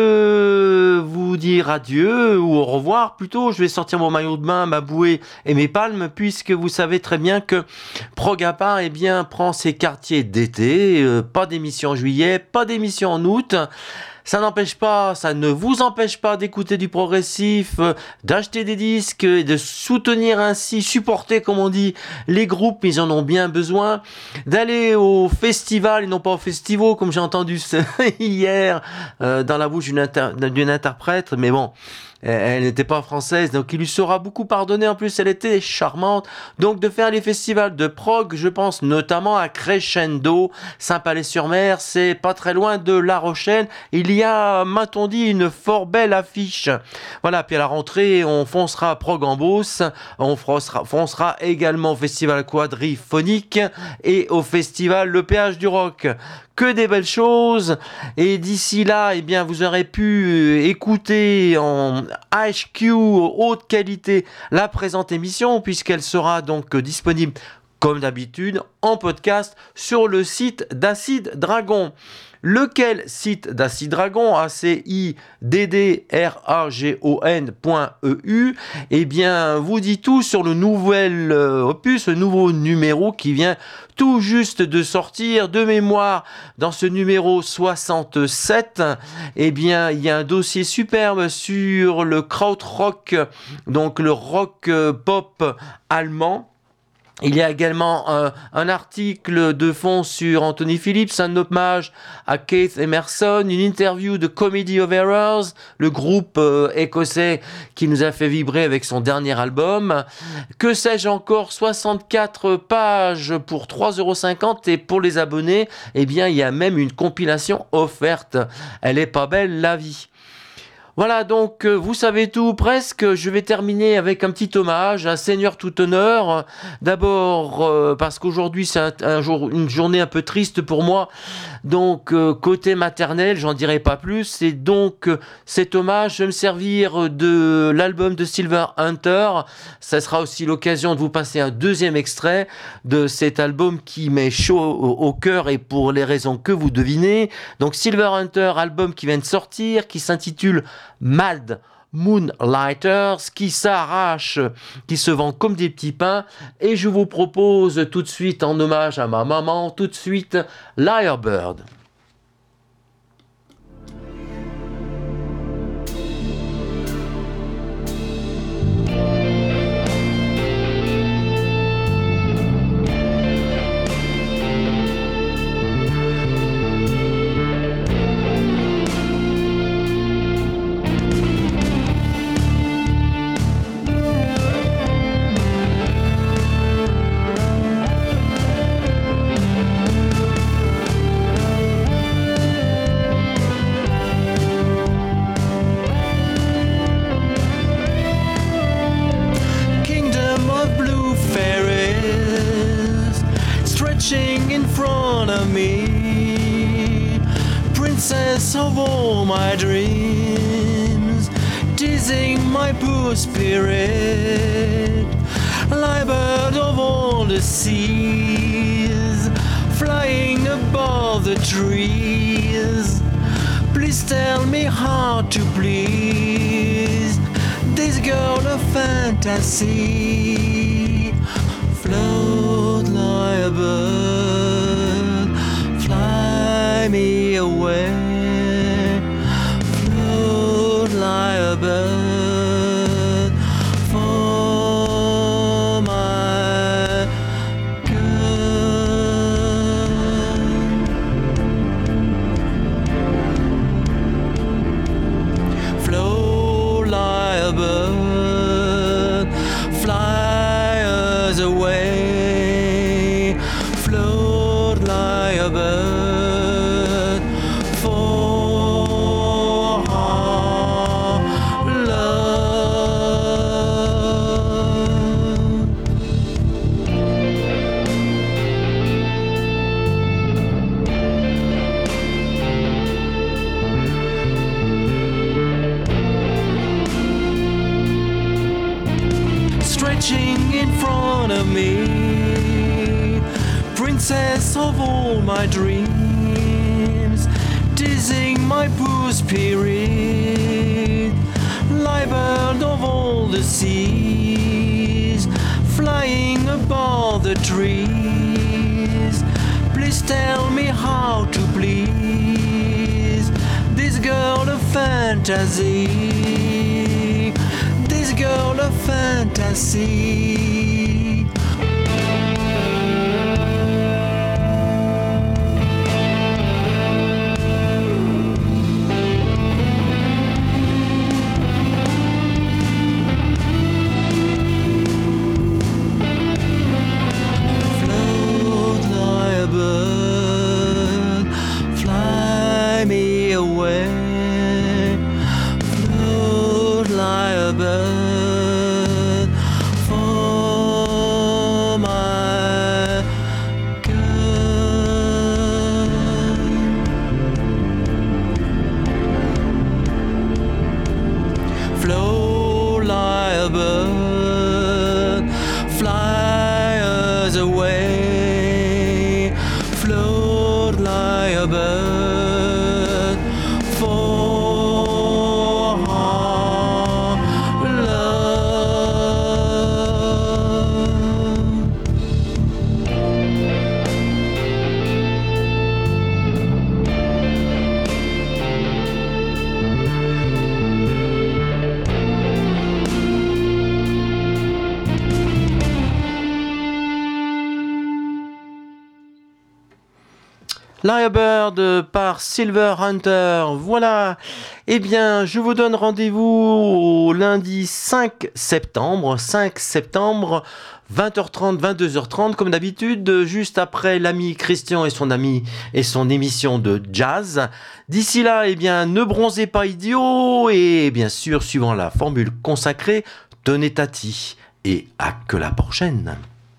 de vous dire adieu ou au revoir plutôt. Je vais sortir mon maillot de bain, ma bouée et mes palmes puisque vous savez très bien que Prog à part eh bien, prend ses quartiers d'été. Euh, pas d'émission en juillet, pas d'émission en août. Ça n'empêche pas, ça ne vous empêche pas d'écouter du progressif, euh, d'acheter des disques et de soutenir ainsi, supporter comme on dit, les groupes, ils en ont bien besoin, d'aller au festival et non pas au festival comme j'ai entendu hier euh, dans la bouche d'une, inter- d'une interprète, mais bon. Elle n'était pas française, donc il lui sera beaucoup pardonné. En plus, elle était charmante. Donc, de faire les festivals de prog, je pense notamment à Crescendo, Saint-Palais-sur-Mer, c'est pas très loin de La Rochelle. Il y a, m'a-t-on dit, une fort belle affiche. Voilà, puis à la rentrée, on foncera à Prog en Beauce. On foncera, foncera également au festival quadriphonique et au festival Le Péage du Rock. Que des belles choses, et d'ici là, eh bien, vous aurez pu écouter en H Q haute qualité la présente émission, puisqu'elle sera donc disponible, comme d'habitude, en podcast sur le site d'Acid Dragon. Lequel site d'Acid Dragon, A C I D D R A G O N point E U, eh bien, vous dit tout sur le nouvel euh, opus, le nouveau numéro qui vient tout juste de sortir de mémoire. Dans ce numéro soixante-sept, eh bien, il y a un dossier superbe sur le krautrock, donc le rock euh, pop allemand. Il y a également euh, un article de fond sur Anthony Phillips, un hommage à Keith Emerson, une interview de Comedy of Errors, le groupe euh, écossais qui nous a fait vibrer avec son dernier album. Que sais-je encore, soixante-quatre pages pour trois euros cinquante et pour les abonnés, eh bien, il y a même une compilation offerte. Elle est pas belle, la vie. Voilà, donc, euh, vous savez tout, presque. Je vais terminer avec un petit hommage à Seigneur tout honneur. D'abord, euh, parce qu'aujourd'hui, c'est un, un jour, une journée un peu triste pour moi. Donc, euh, côté maternel, j'en dirai pas plus. Et donc, euh, cet hommage, je vais me servir de l'album de Silver Hunter. Ça sera aussi l'occasion de vous passer un deuxième extrait de cet album qui m'est chaud au, au cœur et pour les raisons que vous devinez. Donc, Silver Hunter, album qui vient de sortir, qui s'intitule Mad Moonlighters, qui s'arrache, qui se vend comme des petits pains. Et je vous propose tout de suite, en hommage à ma maman, tout de suite, Lyrebird. In front of me, princess of all my dreams, teasing my poor spirit, lyrebird of all the seas, flying above the trees. Please tell me how to please this girl of fantasy. Float like a bird, fly me away. Float like a bird for my girl. Float like a bird, fly us away. Float like a bird for our love. Stretching in front of me, princess of all my dreams, teasing my poor spirit, lie bird of all the seas, flying above the trees. Please tell me how to please this girl of fantasy, this girl of fantasy. Lyrebird par Silver Hunter. Voilà. Eh bien, je vous donne rendez-vous au lundi cinq septembre. cinq septembre, vingt heures trente, vingt-deux heures trente, comme d'habitude, juste après l'ami Christian et son ami et son émission de jazz. D'ici là, eh bien, ne bronzez pas idiot et bien sûr, suivant la formule consacrée, tenez tati et à que la prochaine.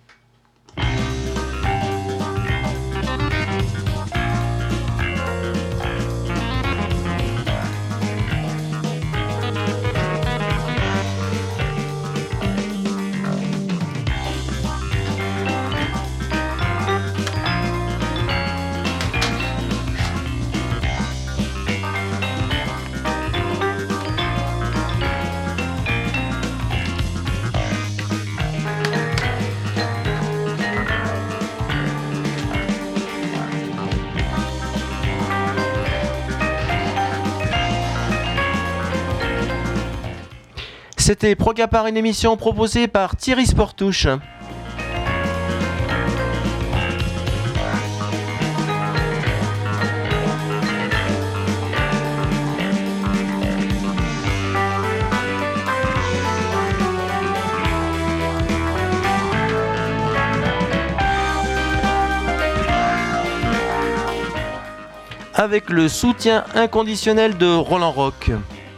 C'était Progapar, une émission proposée par Thierry Sportouche. Avec le soutien inconditionnel de Roland Rock.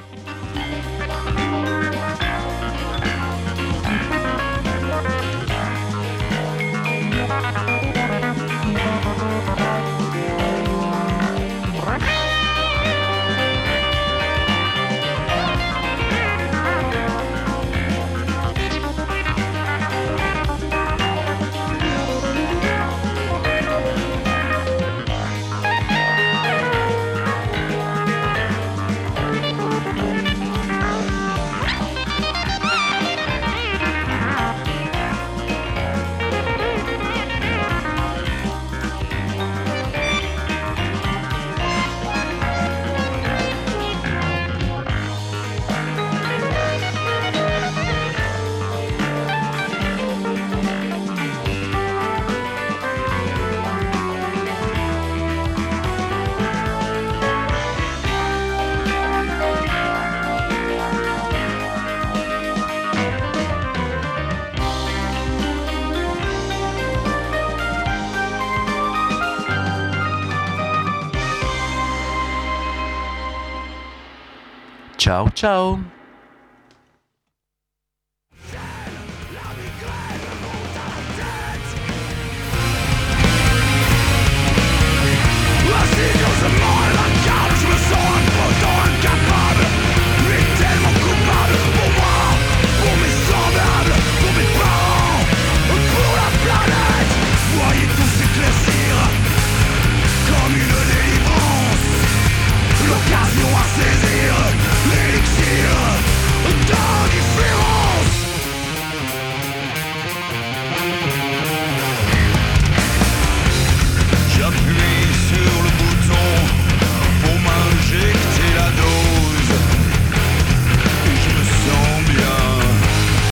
Ciao, ciao. Voyez tous ces classes l'occasion à saisir l'élixir d'un différent.